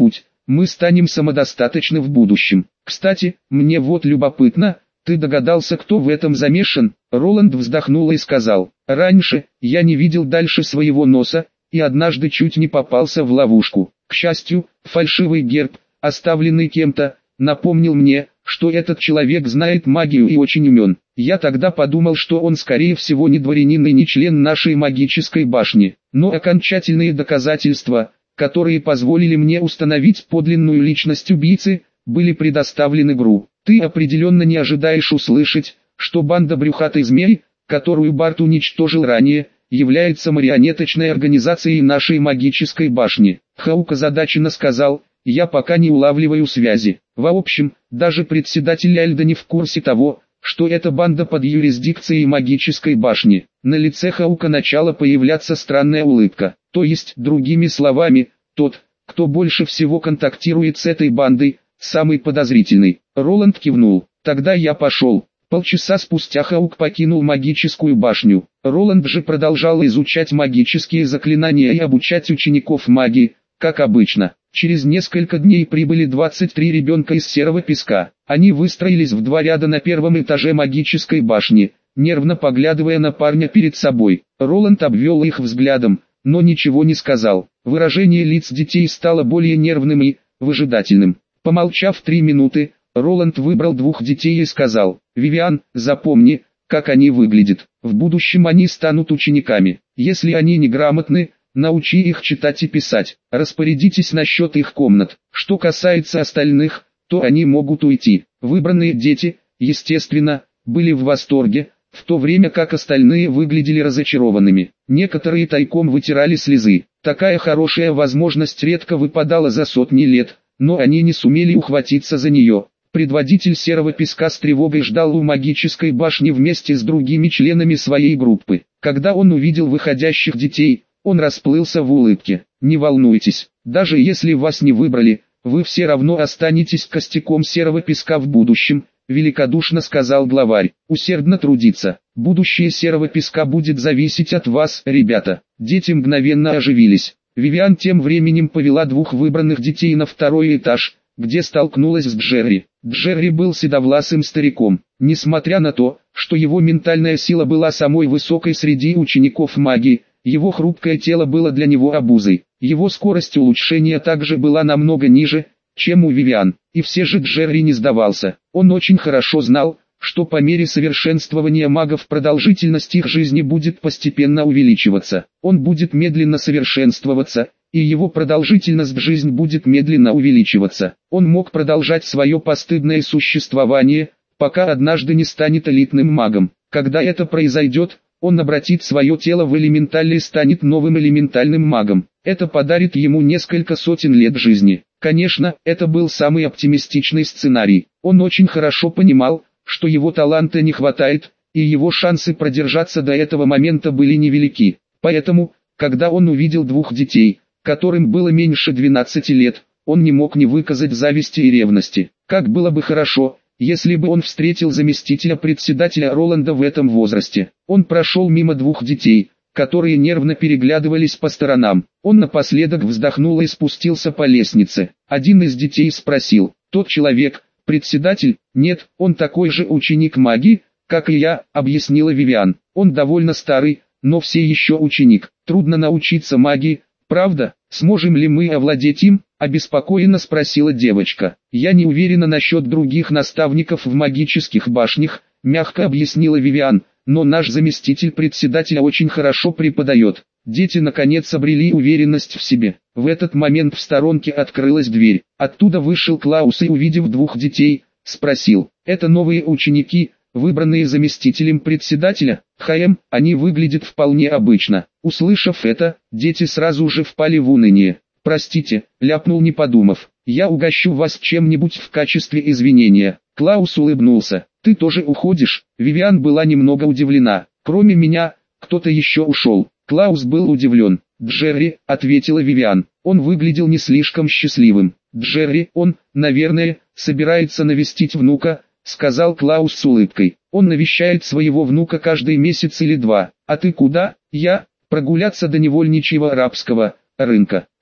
мы станем самодостаточны в будущем. Кстати, мне вот любопытно, ты догадался, кто в этом замешан? Роланд вздохнул и сказал: раньше, я не видел дальше своего носа, и однажды чуть не попался в ловушку. К счастью, фальшивый герб, оставленный кем-то, напомнил мне, что этот человек знает магию и очень умен. Я тогда подумал, что он скорее всего не дворянин и не член нашей магической башни. Но окончательные доказательства, которые позволили мне установить подлинную личность убийцы, были предоставлены ГРУ. Ты определенно не ожидаешь услышать, что банда брюхатой змей, которую Барт уничтожил ранее, является марионеточной организацией нашей магической башни. Хаук озадаченно сказал: я пока не улавливаю связи. В общем, даже председатель Альда не в курсе того, что эта банда под юрисдикцией магической башни. На лице Хаука начала появляться странная улыбка. То есть, другими словами, тот, кто больше всего контактирует с этой бандой, самый подозрительный. Роланд кивнул. Тогда я пошел. Полчаса спустя Хаук покинул магическую башню. Роланд же продолжал изучать магические заклинания и обучать учеников магии, как обычно. Через несколько дней прибыли двадцать три ребенка из серого песка. Они выстроились в два ряда на первом этаже магической башни, нервно поглядывая на парня перед собой. Роланд обвел их взглядом, но ничего не сказал. Выражение лиц детей стало более нервным и выжидательным. Помолчав три минуты, Роланд выбрал двух детей и сказал: «Вивиан, запомни, как они выглядят. В будущем они станут учениками. Если они неграмотны, научи их читать и писать. Распорядитесь насчет их комнат. Что касается остальных, то они могут уйти». Выбранные дети, естественно, были в восторге, в то время как остальные выглядели разочарованными. Некоторые тайком вытирали слезы. Такая хорошая возможность редко выпадала за сотни лет, но они не сумели ухватиться за нее. Предводитель серого песка с тревогой ждал у магической башни вместе с другими членами своей группы. Когда он увидел выходящих детей, он расплылся в улыбке. «Не волнуйтесь, даже если вас не выбрали, вы все равно останетесь костяком серого песка в будущем», великодушно сказал главарь. «Усердно трудиться. Будущее серого песка будет зависеть от вас, ребята». Дети мгновенно оживились. Вивиан тем временем повела двух выбранных детей на второй этаж, где столкнулась с Джерри. Джерри был седовласым стариком. Несмотря на то, что его ментальная сила была самой высокой среди учеников магии, его хрупкое тело было для него обузой. Его скорость улучшения также была намного ниже, чем у Вивиан. И все же Джерри не сдавался. Он очень хорошо знал, что по мере совершенствования магов продолжительность их жизни будет постепенно увеличиваться. Он будет медленно совершенствоваться, и его продолжительность в жизнь будет медленно увеличиваться. Он мог продолжать свое постыдное существование, пока однажды не станет элитным магом. Когда это произойдет, он обратит свое тело в элементаль и станет новым элементальным магом. Это подарит ему несколько сотен лет жизни. Конечно, это был самый оптимистичный сценарий. Он очень хорошо понимал, что его таланта не хватает, и его шансы продержаться до этого момента были невелики. Поэтому, когда он увидел двух детей, которым было меньше двенадцати лет, он не мог не выказать зависти и ревности. Как было бы хорошо, если бы он встретил заместителя председателя Роланда в этом возрасте. Он прошел мимо двух детей, которые нервно переглядывались по сторонам. Он напоследок вздохнул и спустился по лестнице. Один из детей спросил: «Тот человек, председатель?» «Нет, он такой же ученик магии, как и я», объяснила Вивиан. «Он довольно старый, но все еще ученик. Трудно научиться магии, правда? Сможем ли мы овладеть им?» обеспокоенно спросила девочка. «Я не уверена насчет других наставников в магических башнях», мягко объяснила Вивиан, «но наш заместитель председателя очень хорошо преподает». Дети наконец обрели уверенность в себе. В этот момент в сторонке открылась дверь. Оттуда вышел Клаус и, увидев двух детей, спросил: «Это новые ученики, выбранные заместителем председателя?» «Хаем, они выглядят вполне обычно». Услышав это, дети сразу же впали в уныние. «Простите», — ляпнул не подумав, — «я угощу вас чем-нибудь в качестве извинения». Клаус улыбнулся. «Ты тоже уходишь?» Вивиан была немного удивлена. «Кроме меня, кто-то еще ушел». Клаус был удивлен. «Джерри», — ответила Вивиан. Он выглядел не слишком счастливым. «Джерри, он, наверное, собирается навестить внука», — сказал Клаус с улыбкой. «Он навещает своего внука каждый месяц или два. А ты куда?» «Я, прогуляться до невольничьего арабского рынка».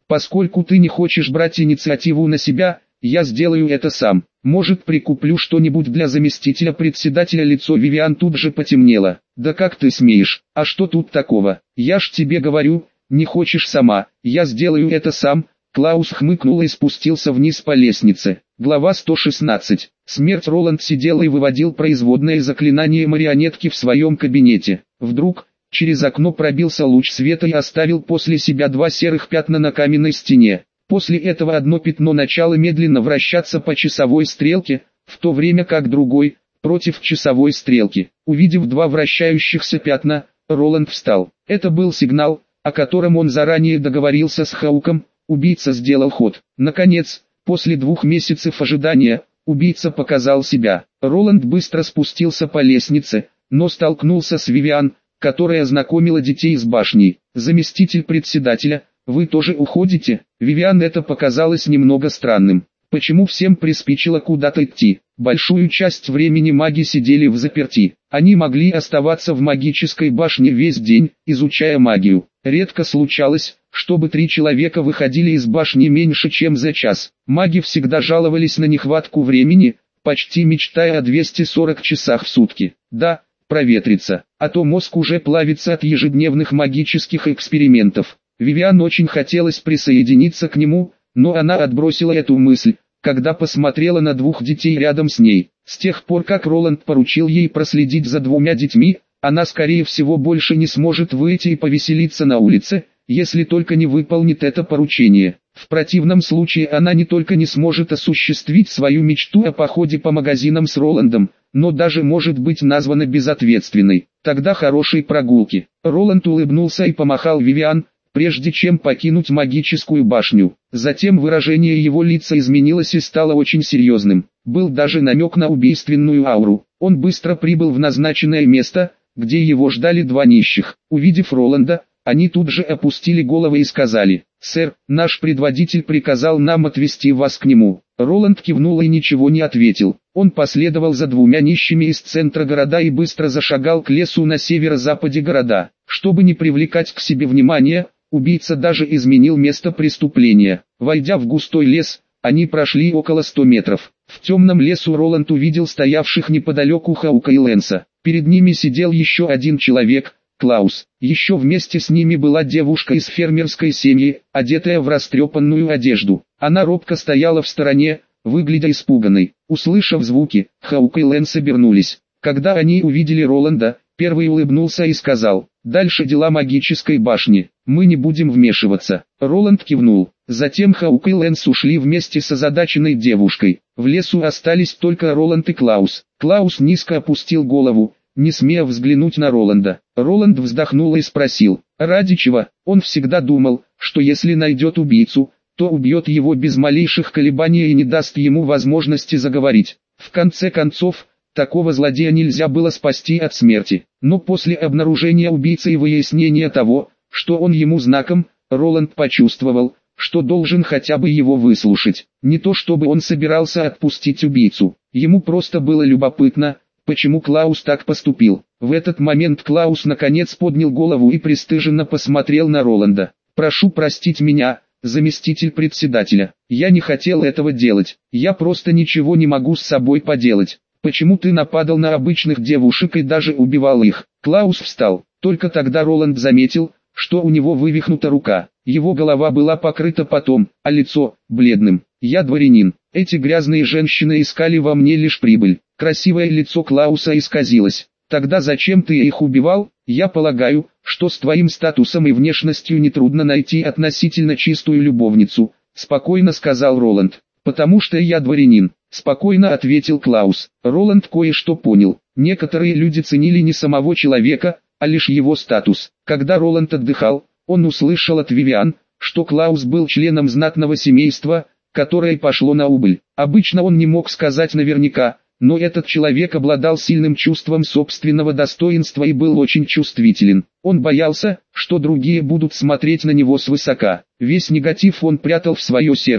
Поскольку ты не хочешь брать инициативу на себя, я сделаю это сам. Может, прикуплю что-нибудь для заместителя председателя?» Лицо Вивиан тут же потемнело. «Да как ты смеешь? А что тут такого? Я ж тебе говорю, не хочешь сама, я сделаю это сам». Клаус хмыкнул и спустился вниз по лестнице. Глава сто шестнадцать. Смерть. Роланд сидел и выводил производное заклинание марионетки в своем кабинете. Вдруг, через окно пробился луч света и оставил после себя два серых пятна на каменной стене. После этого одно пятно начало медленно вращаться по часовой стрелке, в то время как другой, против часовой стрелки. Увидев два вращающихся пятна, Роланд встал. Это был сигнал, о котором он заранее договорился с Хауком. Убийца сделал ход. Наконец, после двух месяцев ожидания, убийца показал себя. Роланд быстро спустился по лестнице, но столкнулся с Вивиан, которая знакомила детей с башней. «Заместитель председателя, вы тоже уходите?» Вивиан это показалось немного странным. Почему всем приспичило куда-то идти? Большую часть времени маги сидели взаперти. Они могли оставаться в магической башне весь день, изучая магию. Редко случалось, чтобы три человека выходили из башни меньше чем за час. Маги всегда жаловались на нехватку времени, почти мечтая о двухстах сорока часах в сутки. Да, проветриться, а то мозг уже плавится от ежедневных магических экспериментов. Вивиан очень хотелось присоединиться к нему, но она отбросила эту мысль, когда посмотрела на двух детей рядом с ней. С тех пор, как Роланд поручил ей проследить за двумя детьми, она скорее всего больше не сможет выйти и повеселиться на улице, если только не выполнит это поручение. В противном случае она не только не сможет осуществить свою мечту о походе по магазинам с Роландом, но даже может быть названа безответственной. Тогда хорошей прогулки. Роланд улыбнулся и помахал Вивиан, прежде чем покинуть магическую башню. Затем выражение его лица изменилось и стало очень серьезным. Был даже намек на убийственную ауру. Он быстро прибыл в назначенное место, где его ждали два нищих. Увидев Роланда, они тут же опустили головы и сказали: «Сэр, наш предводитель приказал нам отвезти вас к нему». Роланд кивнул и ничего не ответил. Он последовал за двумя нищими из центра города и быстро зашагал к лесу на северо-западе города. Чтобы не привлекать к себе внимания, убийца даже изменил место преступления. Войдя в густой лес, они прошли около ста метров. В темном лесу Роланд увидел стоявших неподалеку Хаука и Лэнса. Перед ними сидел еще один человек, Клаус. Еще вместе с ними была девушка из фермерской семьи, одетая в растрепанную одежду. Она робко стояла в стороне, выглядя испуганной. Услышав звуки, Хаук и Лэнс обернулись. Когда они увидели Роланда, первый улыбнулся и сказал: «Дальше дела магической башни, мы не будем вмешиваться». Роланд кивнул. Затем Хаук и Лэнс ушли вместе с озадаченной девушкой. В лесу остались только Роланд и Клаус. Клаус низко опустил голову, не смея взглянуть на Роланда. Роланд вздохнул и спросил: «Ради чего?» Он всегда думал, что если найдет убийцу, то убьет его без малейших колебаний и не даст ему возможности заговорить. В конце концов, такого злодея нельзя было спасти от смерти. Но после обнаружения убийцы и выяснения того, что он ему знаком, Роланд почувствовал, что должен хотя бы его выслушать. Не то чтобы он собирался отпустить убийцу, ему просто было любопытно, почему Клаус так поступил. В этот момент Клаус наконец поднял голову и пристыженно посмотрел на Роланда. «Прошу простить меня, заместитель председателя, я не хотел этого делать, я просто ничего не могу с собой поделать. Почему ты нападал на обычных девушек и даже убивал их?» Клаус встал. Только тогда Роланд заметил, что у него вывихнута рука. Его голова была покрыта потом, а лицо – бледным. «Я дворянин. Эти грязные женщины искали во мне лишь прибыль». Красивое лицо Клауса исказилось. «Тогда зачем ты их убивал? Я полагаю, что с твоим статусом и внешностью нетрудно найти относительно чистую любовницу», – спокойно сказал Роланд. «Потому что я дворянин», – спокойно ответил Клаус. Роланд кое-что понял. Некоторые люди ценили не самого человека, а лишь его статус. Когда Роланд отдыхал, он услышал от Вивиан, что Клаус был членом знатного семейства, которое пошло на убыль. Обычно он не мог сказать наверняка, но этот человек обладал сильным чувством собственного достоинства и был очень чувствителен. Он боялся, что другие будут смотреть на него свысока. Весь негатив он прятал в свое сердце.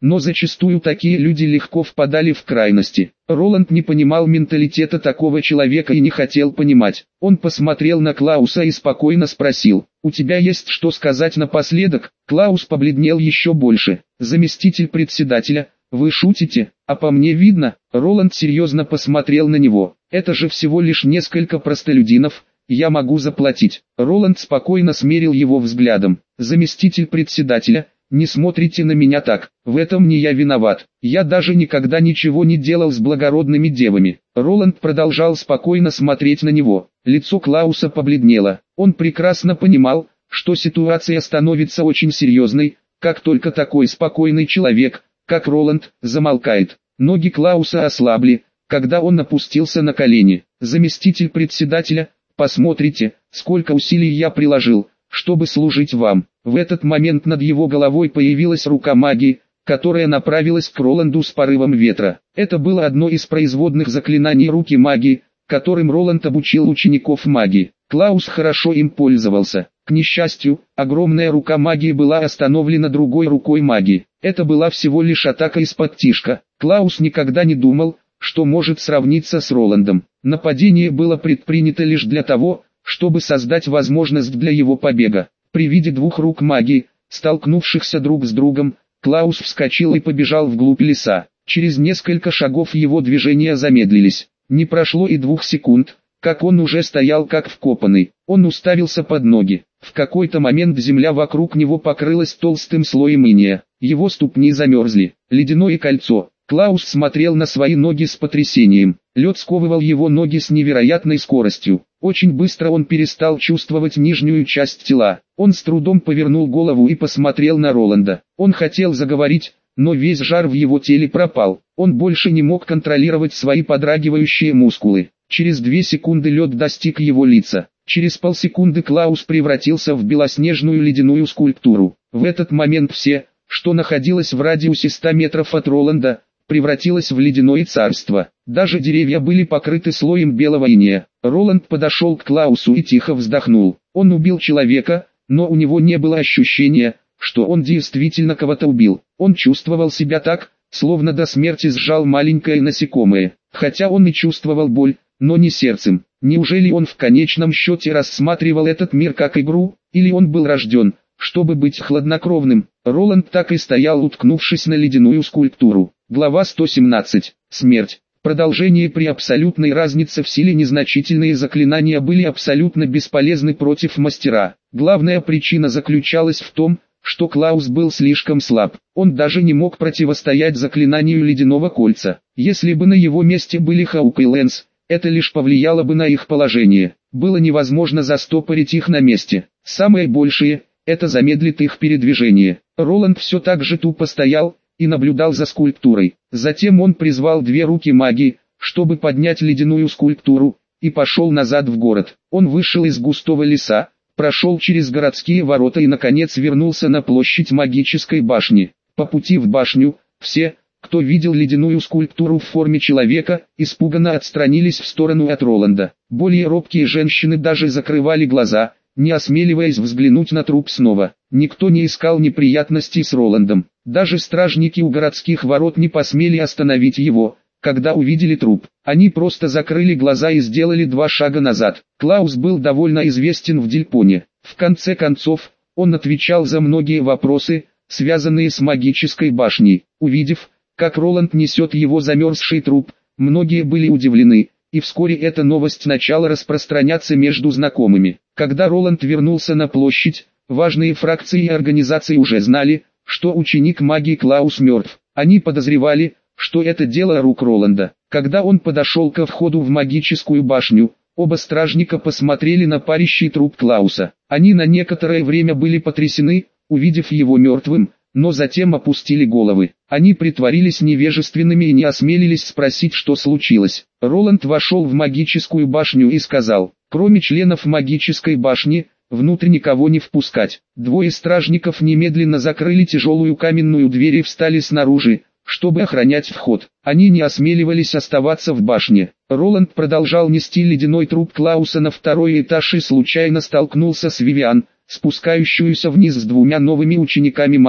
но зачастую такие люди легко впадали в крайности. Роланд не понимал менталитета такого человека и не хотел понимать. Он посмотрел на Клауса и спокойно спросил: «У тебя есть что сказать напоследок?» Клаус побледнел еще больше. «Заместитель председателя, вы шутите, а по мне видно?» Роланд серьезно посмотрел на него. «Это же всего лишь несколько простолюдинов, я могу заплатить». Роланд спокойно смерил его взглядом. «Заместитель председателя, не смотрите на меня так, в этом не я виноват, я даже никогда ничего не делал с благородными девами». Роланд продолжал спокойно смотреть на него. Лицо Клауса побледнело. Он прекрасно понимал, что ситуация становится очень серьезной, как только такой спокойный человек, как Роланд, замолкает. Ноги Клауса ослабли, когда он опустился на колени. «Заместитель председателя, посмотрите, сколько усилий я приложил, чтобы служить вам». В этот момент над его головой появилась рука магии, которая направилась к Роланду с порывом ветра. Это было одно из производных заклинаний руки магии, которым Роланд обучил учеников магии. Клаус хорошо им пользовался. К несчастью, огромная рука магии была остановлена другой рукой магии. Это была всего лишь атака из-под тишка. Клаус никогда не думал, что может сравниться с Роландом. Нападение было предпринято лишь для того, чтобы создать возможность для его побега. При виде двух рук магии, столкнувшихся друг с другом, Клаус вскочил и побежал вглубь леса. Через несколько шагов его движения замедлились. Не прошло и двух секунд, как он уже стоял как вкопанный. Он уставился под ноги. В какой-то момент земля вокруг него покрылась толстым слоем инея. Его ступни замерзли. Ледяное кольцо. Клаус смотрел на свои ноги с потрясением. Лед сковывал его ноги с невероятной скоростью. Очень быстро он перестал чувствовать нижнюю часть тела. Он с трудом повернул голову и посмотрел на Роланда. Он хотел заговорить, но весь жар в его теле пропал. Он больше не мог контролировать свои подрагивающие мускулы. Через две секунды лед достиг его лица. Через полсекунды Клаус превратился в белоснежную ледяную скульптуру. В этот момент все, что находилось в радиусе ста метров от Роланда, превратилось в ледяное царство. Даже деревья были покрыты слоем белого инея. Роланд подошел к Клаусу и тихо вздохнул. Он убил человека, но у него не было ощущения, что он действительно кого-то убил. Он чувствовал себя так, словно до смерти сжал маленькое насекомое. Хотя он и чувствовал боль, но не сердцем. Неужели он в конечном счете рассматривал этот мир как игру, или он был рожден, чтобы быть хладнокровным? Роланд так и стоял, уткнувшись на ледяную скульптуру. Глава сто семнадцать. Смерть. Продолжение. При абсолютной разнице в силе незначительные заклинания были абсолютно бесполезны против мастера. Главная причина заключалась в том, что Клаус был слишком слаб. Он даже не мог противостоять заклинанию ледяного кольца. Если бы на его месте были Хаук и Лэнс, это лишь повлияло бы на их положение. Было невозможно застопорить их на месте. Самое большее – это замедлит их передвижение. Роланд все так же тупо стоял и наблюдал за скульптурой. Затем он призвал две руки магии, чтобы поднять ледяную скульптуру, и пошел назад в город. Он вышел из густого леса, прошел через городские ворота и наконец вернулся на площадь магической башни. По пути в башню, все, кто видел ледяную скульптуру в форме человека, испуганно отстранились в сторону от Роланда. Более робкие женщины даже закрывали глаза, не осмеливаясь взглянуть на труп снова. Никто не искал неприятностей с Роландом. Даже стражники у городских ворот не посмели остановить его, когда увидели труп. Они просто закрыли глаза и сделали два шага назад. Клаус был довольно известен в Дильпоне. В конце концов, он отвечал за многие вопросы, связанные с магической башней. Увидев, как Роланд несет его замерзший труп, многие были удивлены, и вскоре эта новость начала распространяться между знакомыми. Когда Роланд вернулся на площадь, важные фракции и организации уже знали, что ученик магии Клаус мертв. Они подозревали, что это дело рук Роланда. Когда он подошел ко входу в магическую башню, оба стражника посмотрели на парящий труп Клауса. Они на некоторое время были потрясены, увидев его мертвым, но затем опустили головы. Они притворились невежественными и не осмелились спросить, что случилось. Роланд вошел в магическую башню и сказал: «Кроме членов магической башни, внутрь никого не впускать». Двое стражников немедленно закрыли тяжелую каменную дверь и встали снаружи, чтобы охранять вход. Они не осмеливались оставаться в башне. Роланд продолжал нести ледяной труп Клауса на второй этаж и случайно столкнулся с Вивиан, спускающуюся вниз с двумя новыми учениками магии.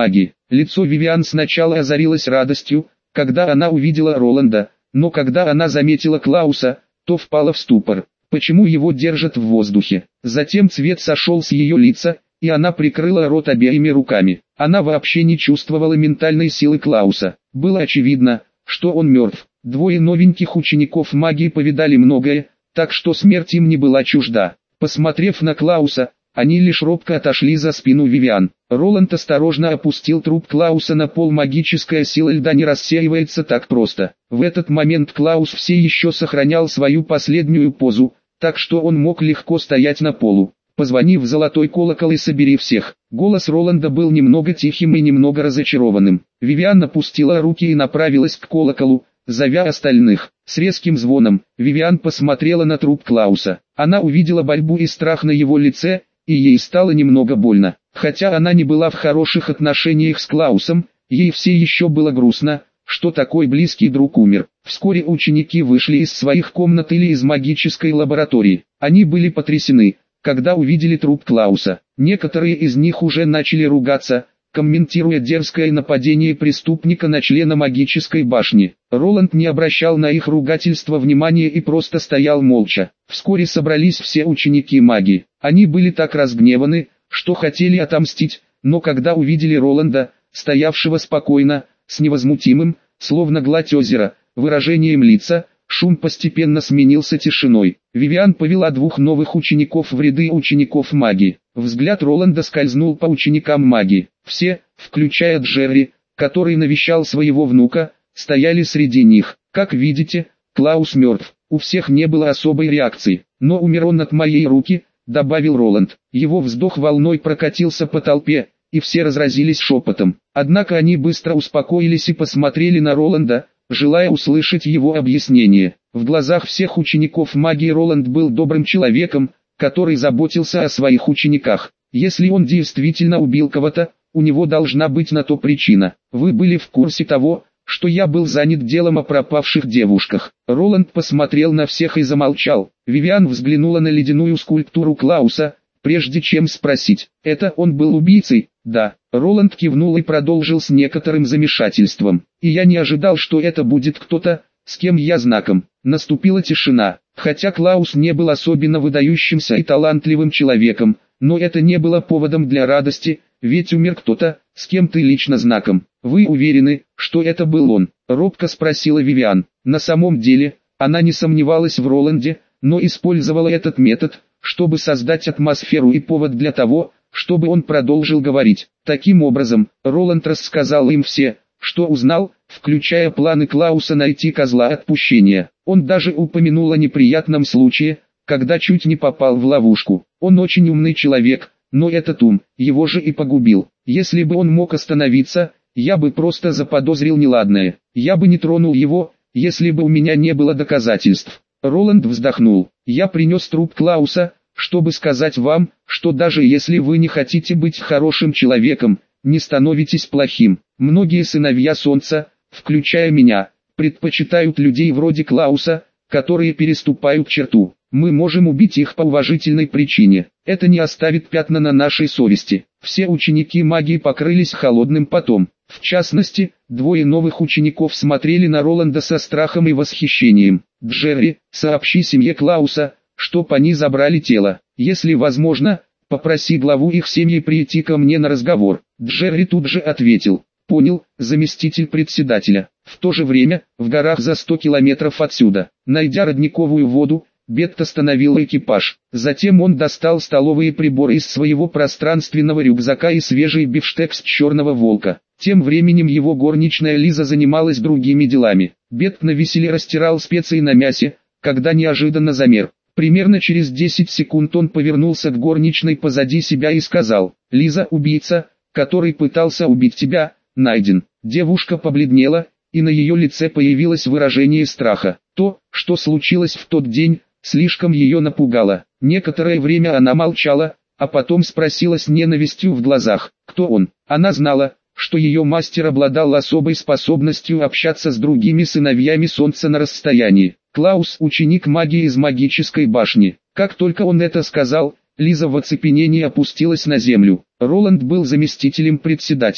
Лицо Вивиан сначала озарилось радостью, когда она увидела Роланда, но когда она заметила Клауса, то впала в ступор. Почему его держат в воздухе? Затем цвет сошел с ее лица, и она прикрыла рот обеими руками. Она вообще не чувствовала ментальной силы Клауса. Было очевидно, что он мертв. Двое новеньких учеников магии повидали многое, так что смерть им не была чужда. Посмотрев на Клауса, они лишь робко отошли за спину Вивиан. Роланд осторожно опустил труп Клауса на пол. Магическая сила льда не рассеивается так просто. В этот момент Клаус все еще сохранял свою последнюю позу, так что он мог легко стоять на полу. «Позвони в золотой колокол и собери всех». Голос Роланда был немного тихим и немного разочарованным. Вивиан опустила руки и направилась к колоколу, зовя остальных. С резким звоном Вивиан посмотрела на труп Клауса. Она увидела борьбу и страх на его лице, и ей стало немного больно. Хотя она не была в хороших отношениях с Клаусом, ей все еще было грустно, что такой близкий друг умер. Вскоре ученики вышли из своих комнат или из магической лаборатории. Они были потрясены, когда увидели труп Клауса. Некоторые из них уже начали ругаться, комментируя дерзкое нападение преступника на члена магической башни. Роланд не обращал на их ругательство внимания и просто стоял молча. Вскоре собрались все ученики магии. Они были так разгневаны, что хотели отомстить, но когда увидели Роланда, стоявшего спокойно, с невозмутимым, словно гладь озера, выражением лица, шум постепенно сменился тишиной. Вивиан повела двух новых учеников в ряды учеников магии. Взгляд Роланда скользнул по ученикам магии. Все, включая Джерри, который навещал своего внука, стояли среди них. Как видите, Клаус мертв. У всех не было особой реакции. Но умер он от моей руки, добавил Роланд. Его вздох волной прокатился по толпе, и все разразились шепотом. Однако они быстро успокоились и посмотрели на Роланда, желая услышать его объяснение. В глазах всех учеников магии Роланд был добрым человеком, который заботился о своих учениках. Если он действительно убил кого-то, у него должна быть на то причина. Вы были в курсе того, что я был занят делом о пропавших девушках. Роланд посмотрел на всех и замолчал. Вивиан взглянула на ледяную скульптуру Клауса, прежде чем спросить, это он был убийцей? Да. Роланд кивнул и продолжил с некоторым замешательством. И я не ожидал, что это будет кто-то, с кем я знаком. Наступила тишина. Хотя Клаус не был особенно выдающимся и талантливым человеком, но это не было поводом для радости, ведь умер кто-то, с кем ты лично знаком. Вы уверены, что это был он? Робко спросила Вивиан. На самом деле, она не сомневалась в Роланде, но использовала этот метод, чтобы создать атмосферу и повод для того, чтобы он продолжил говорить. Таким образом, Роланд рассказал им все, что узнал, включая планы Клауса найти козла отпущения. Он даже упомянул о неприятном случае, когда чуть не попал в ловушку. Он очень умный человек, но этот ум, его же и погубил. Если бы он мог остановиться, я бы просто заподозрил неладное. Я бы не тронул его, если бы у меня не было доказательств. Роланд вздохнул. Я принес труп Клауса, чтобы сказать вам, что даже если вы не хотите быть хорошим человеком, не становитесь плохим. Многие сыновья Солнца, включая меня, предпочитают людей вроде Клауса, которые переступают черту. Мы можем убить их по уважительной причине. Это не оставит пятна на нашей совести. Все ученики магии покрылись холодным потом. В частности, двое новых учеников смотрели на Роланда со страхом и восхищением. Джерри, сообщи семье Клауса, чтоб они забрали тело. Если возможно, попроси главу их семьи прийти ко мне на разговор. Джерри тут же ответил. Понял, заместитель председателя. В то же время, в горах за сто километров отсюда, найдя родниковую воду, Бетт остановил экипаж. Затем он достал столовые приборы из своего пространственного рюкзака и свежий бифштекс черного волка. Тем временем его горничная Лиза занималась другими делами. Бетт навеселе растирал специи на мясе, когда неожиданно замер. Примерно через десять секунд он повернулся к горничной позади себя и сказал: «Лиза, убийца, который пытался убить тебя, найден». Девушка побледнела, и на ее лице появилось выражение страха. То, что случилось в тот день, слишком ее напугало. Некоторое время она молчала, а потом спросила с ненавистью в глазах, кто он. Она знала, что ее мастер обладал особой способностью общаться с другими сыновьями Солнца на расстоянии. Клаус – ученик магии из магической башни. Как только он это сказал, Лиза в оцепенении опустилась на землю. Роланд был заместителем председателя.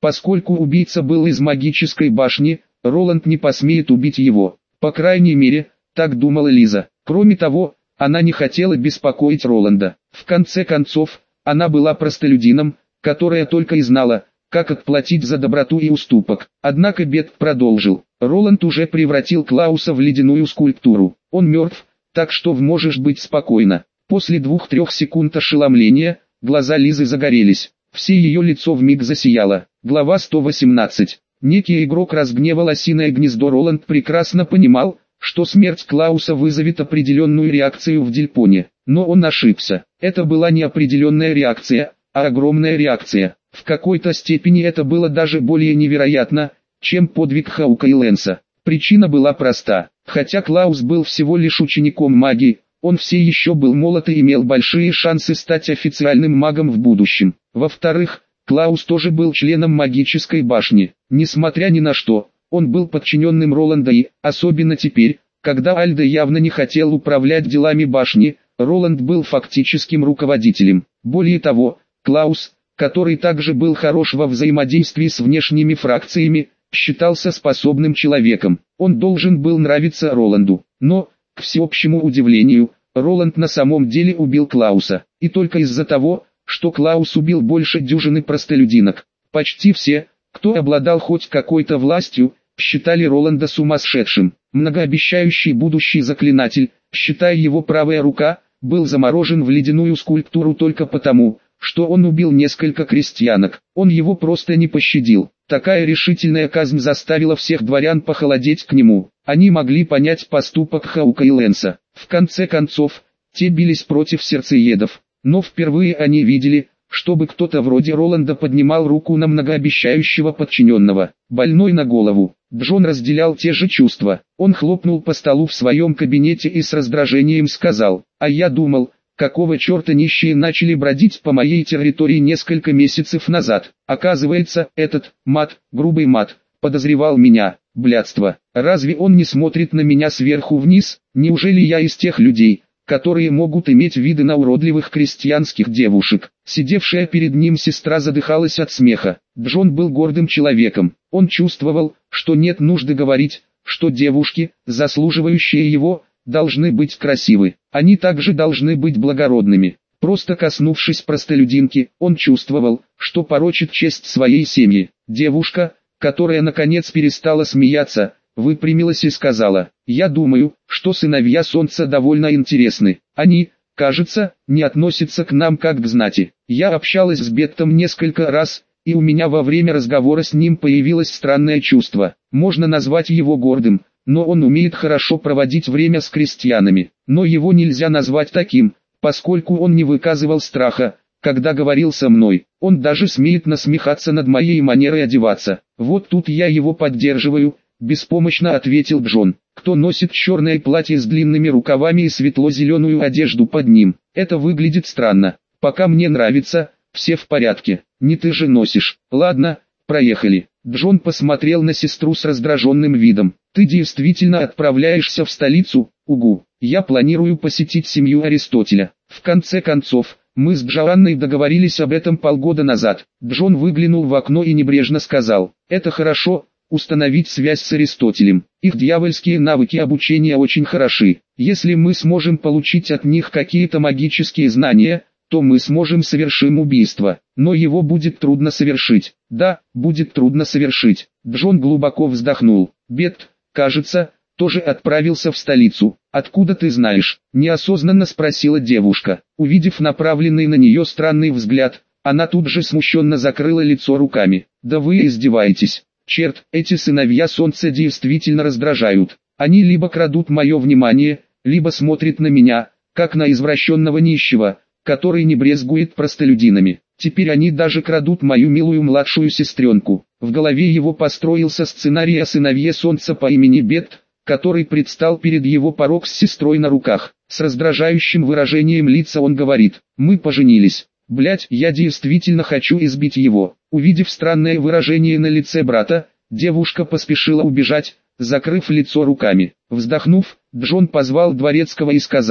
Поскольку убийца был из магической башни, Роланд не посмеет убить его. По крайней мере, так думала Лиза. Кроме того, она не хотела беспокоить Роланда. В конце концов, она была простолюдином, которая только и знала, как отплатить за доброту и уступок. Однако Бет продолжил. Роланд уже превратил Клауса в ледяную скульптуру. Он мертв, так что можешь быть спокойна. После двух-трех секунд ошеломления, глаза Лизы загорелись. Все ее лицо вмиг засияло. Глава сто восемнадцать. Некий игрок разгневал осиное гнездо. Роланд прекрасно понимал, что смерть Клауса вызовет определенную реакцию в Дельпоне. Но он ошибся. Это была не определенная реакция, а огромная реакция. В какой-то степени это было даже более невероятно, чем подвиг Хаука и Лэнса. Причина была проста. Хотя Клаус был всего лишь учеником магии, он все еще был молод и имел большие шансы стать официальным магом в будущем. Во-вторых, Клаус тоже был членом магической башни. Несмотря ни на что, он был подчиненным Роланда и, особенно теперь, когда Альдо явно не хотел управлять делами башни, Роланд был фактическим руководителем. Более того, Клаус, который также был хорош во взаимодействии с внешними фракциями, считался способным человеком. Он должен был нравиться Роланду. Но, к всеобщему удивлению, Роланд на самом деле убил Клауса. И только из-за того, что Клаус убил больше дюжины простолюдинок. Почти все, кто обладал хоть какой-то властью, считали Роланда сумасшедшим. Многообещающий будущий заклинатель, считая его правая рука, был заморожен в ледяную скульптуру только потому, что он убил несколько крестьянок. Он его просто не пощадил. Такая решительная казнь заставила всех дворян похолодеть к нему. Они могли понять поступок Хаука и Лэнса. В конце концов, те бились против сердцеедов. Но впервые они видели, чтобы кто-то вроде Роланда поднимал руку на многообещающего подчиненного. Больной на голову. Джон разделял те же чувства. Он хлопнул по столу в своем кабинете и с раздражением сказал: «А я думал, какого черта нищие начали бродить по моей территории несколько месяцев назад. Оказывается, этот, мат, грубый мат, подозревал меня. Блядство. Разве он не смотрит на меня сверху вниз? Неужели я из тех людей, которые могут иметь виды на уродливых крестьянских девушек?» Сидевшая перед ним сестра задыхалась от смеха. Джон был гордым человеком. Он чувствовал, что нет нужды говорить, что девушки, заслуживающие его, должны быть красивы. Они также должны быть благородными. Просто коснувшись простолюдинки, он чувствовал, что порочит честь своей семьи. Девушка, которая наконец перестала смеяться, выпрямилась и сказала: «Я думаю, что сыновья Солнца довольно интересны. Они, кажется, не относятся к нам как к знати. Я общалась с Беттом несколько раз, и у меня во время разговора с ним появилось странное чувство. Можно назвать его гордым, но он умеет хорошо проводить время с крестьянами. Но его нельзя назвать таким, поскольку он не выказывал страха, когда говорил со мной. Он даже смеет насмехаться над моей манерой одеваться. Вот тут я его поддерживаю», — беспомощно ответил Джон. «Кто носит черное платье с длинными рукавами и светло-зеленую одежду под ним? Это выглядит странно. Пока мне нравится, все в порядке. Не ты же носишь. Ладно, проехали». Джон посмотрел на сестру с раздраженным видом. «Ты действительно отправляешься в столицу?» «Угу. Я планирую посетить семью Аристотеля. В конце концов, мы с Джоанной договорились об этом полгода назад». Джон выглянул в окно и небрежно сказал: «Это хорошо, установить связь с Аристотелем. Их дьявольские навыки обучения очень хороши. Если мы сможем получить от них какие-то магические знания, то мы сможем совершить убийство. Но его будет трудно совершить. Да, будет трудно совершить». Джон глубоко вздохнул. «Бет, кажется, тоже отправился в столицу. Откуда ты знаешь?» — неосознанно спросила девушка. Увидев направленный на нее странный взгляд, она тут же смущенно закрыла лицо руками. «Да вы издеваетесь. Черт, эти сыновья Солнца действительно раздражают. Они либо крадут мое внимание, либо смотрят на меня, как на извращенного нищего, который не брезгует простолюдинами. Теперь они даже крадут мою милую младшую сестренку». В голове его построился сценарий о сыновье Солнца по имени Бет, который предстал перед его порог с сестрой на руках. С раздражающим выражением лица он говорит: «Мы поженились. Блять, я действительно хочу избить его». Увидев странное выражение на лице брата, девушка поспешила убежать, закрыв лицо руками. Вздохнув, Джон позвал дворецкого и сказал: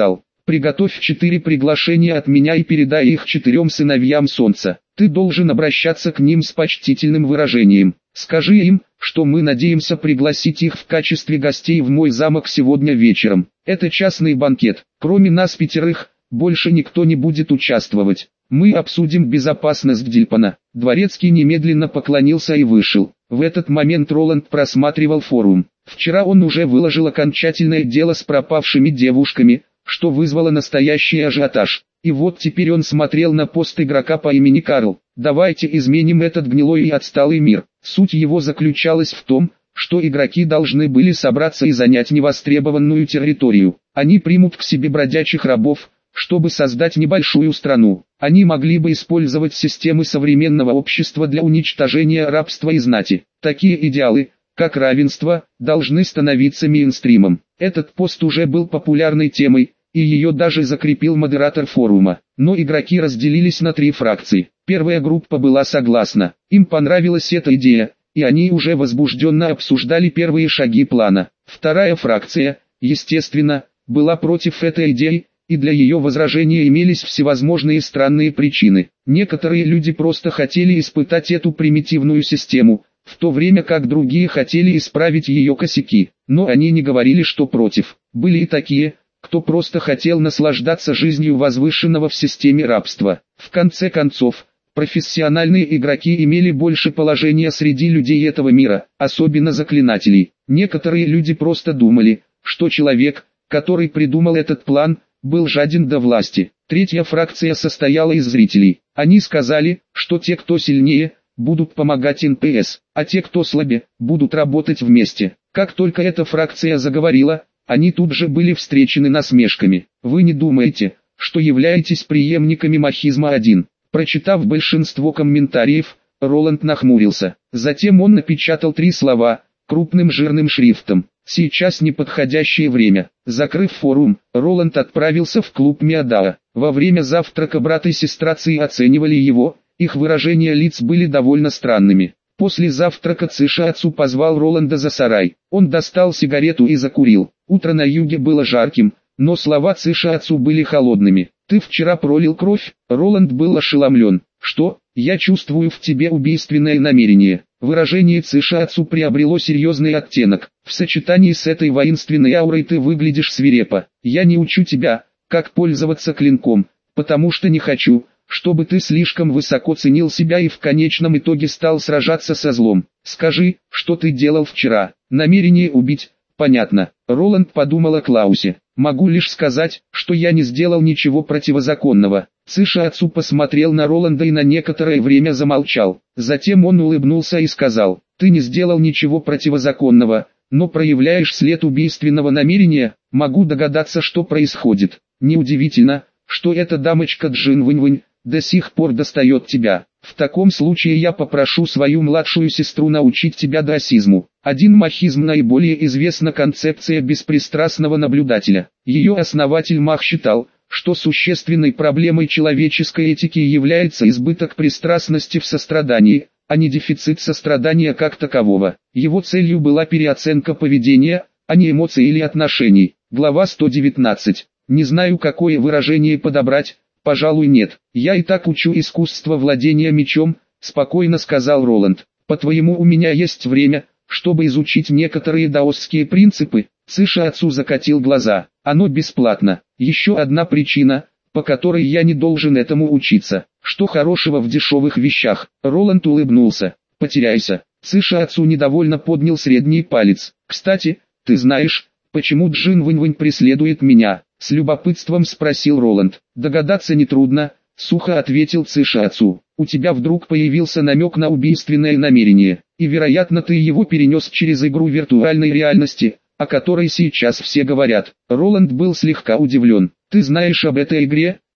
Приготовь четыре приглашения от меня и передай их четырем сыновьям солнца. Ты должен обращаться к ним с почтительным выражением. Скажи им, что мы надеемся пригласить их в качестве гостей в мой замок сегодня вечером. Это частный банкет. Кроме нас пятерых, больше никто не будет участвовать. Мы обсудим безопасность Дильпана. Дворецкий немедленно поклонился и вышел. В этот момент Роланд просматривал форум. Вчера он уже выложил окончательное дело с пропавшими девушками, что вызвало настоящий ажиотаж. И вот теперь он смотрел на пост игрока по имени Карл. Давайте изменим этот гнилой и отсталый мир. Суть его заключалась в том, что игроки должны были собраться и занять невостребованную территорию. Они примут к себе бродячих рабов, чтобы создать небольшую страну. Они могли бы использовать системы современного общества для уничтожения рабства и знати. Такие идеалы, как равенство, должны становиться мейнстримом. Этот пост уже был популярной темой, и ее даже закрепил модератор форума. Но игроки разделились на три фракции. Первая группа была согласна, им понравилась эта идея, и они уже возбужденно обсуждали первые шаги плана. Вторая фракция, естественно, была против этой идеи, и для ее возражения имелись всевозможные странные причины. Некоторые люди просто хотели испытать эту примитивную систему, в то время как другие хотели исправить ее косяки, но они не говорили, что против. Были и такие, кто просто хотел наслаждаться жизнью возвышенного в системе рабства. В конце концов, профессиональные игроки имели больше положения среди людей этого мира, особенно заклинателей. Некоторые люди просто думали, что человек, который придумал этот план, был жаден до власти. Третья фракция состояла из зрителей. Они сказали, что те, кто сильнее, будут помогать эн пэ эс, а те, кто слабее, будут работать вместе. Как только эта фракция заговорила, они тут же были встречены насмешками. Вы не думаете, что являетесь преемниками махизма один? Прочитав большинство комментариев, Роланд нахмурился. Затем он напечатал три слова, крупным жирным шрифтом. Сейчас неподходящее время. Закрыв форум, Роланд отправился в клуб Миадаа. Во время завтрака брат и сестра Ци оценивали его, их выражения лиц были довольно странными. После завтрака Циша Ацу позвал Роланда за сарай. Он достал сигарету и закурил. Утро на юге было жарким, но слова Циша Ацу были холодными. «Ты вчера пролил кровь?» Роланд был ошеломлен. «Что? Я чувствую в тебе убийственное намерение». Выражение Циша Ацу приобрело серьезный оттенок. «В сочетании с этой воинственной аурой ты выглядишь свирепо. Я не учу тебя, как пользоваться клинком, потому что не хочу, чтобы ты слишком высоко ценил себя и в конечном итоге стал сражаться со злом. Скажи, что ты делал вчера?» Намерение убить, понятно. Роланд подумал о Клаусе. «Могу лишь сказать, что я не сделал ничего противозаконного». Циша Ацу посмотрел на Роланда и на некоторое время замолчал. Затем он улыбнулся и сказал: «Ты не сделал ничего противозаконного, но проявляешь след убийственного намерения. Могу догадаться, что происходит. Неудивительно, что эта дамочка Джин Вэнь-Вэнь до сих пор достает тебя. В таком случае я попрошу свою младшую сестру научить тебя даосизму». Один махизм наиболее известна концепция беспристрастного наблюдателя. Ее основатель Мах считал, что существенной проблемой человеческой этики является избыток пристрастности в сострадании, а не дефицит сострадания как такового. Его целью была переоценка поведения, а не эмоций или отношений. Глава сто девятнадцать. Не знаю, какое выражение подобрать. «Пожалуй, нет. Я и так учу искусство владения мечом», — спокойно сказал Роланд. «По-твоему, у меня есть время, чтобы изучить некоторые даосские принципы?» Циша Ацу закатил глаза. «Оно бесплатно. Еще одна причина, по которой я не должен этому учиться. Что хорошего в дешевых вещах?» Роланд улыбнулся. «Потеряйся». Циша Ацу недовольно поднял средний палец. «Кстати, ты знаешь, почему Джин Вэнь-Вэнь преследует меня?» С любопытством спросил Роланд. «Догадаться нетрудно», — сухо ответил Циша Ацу. «У тебя вдруг появился намек на убийственное намерение, и вероятно ты его перенес через игру виртуальной реальности, о которой сейчас все говорят». Роланд был слегка удивлен. «Ты знаешь об этой игре?»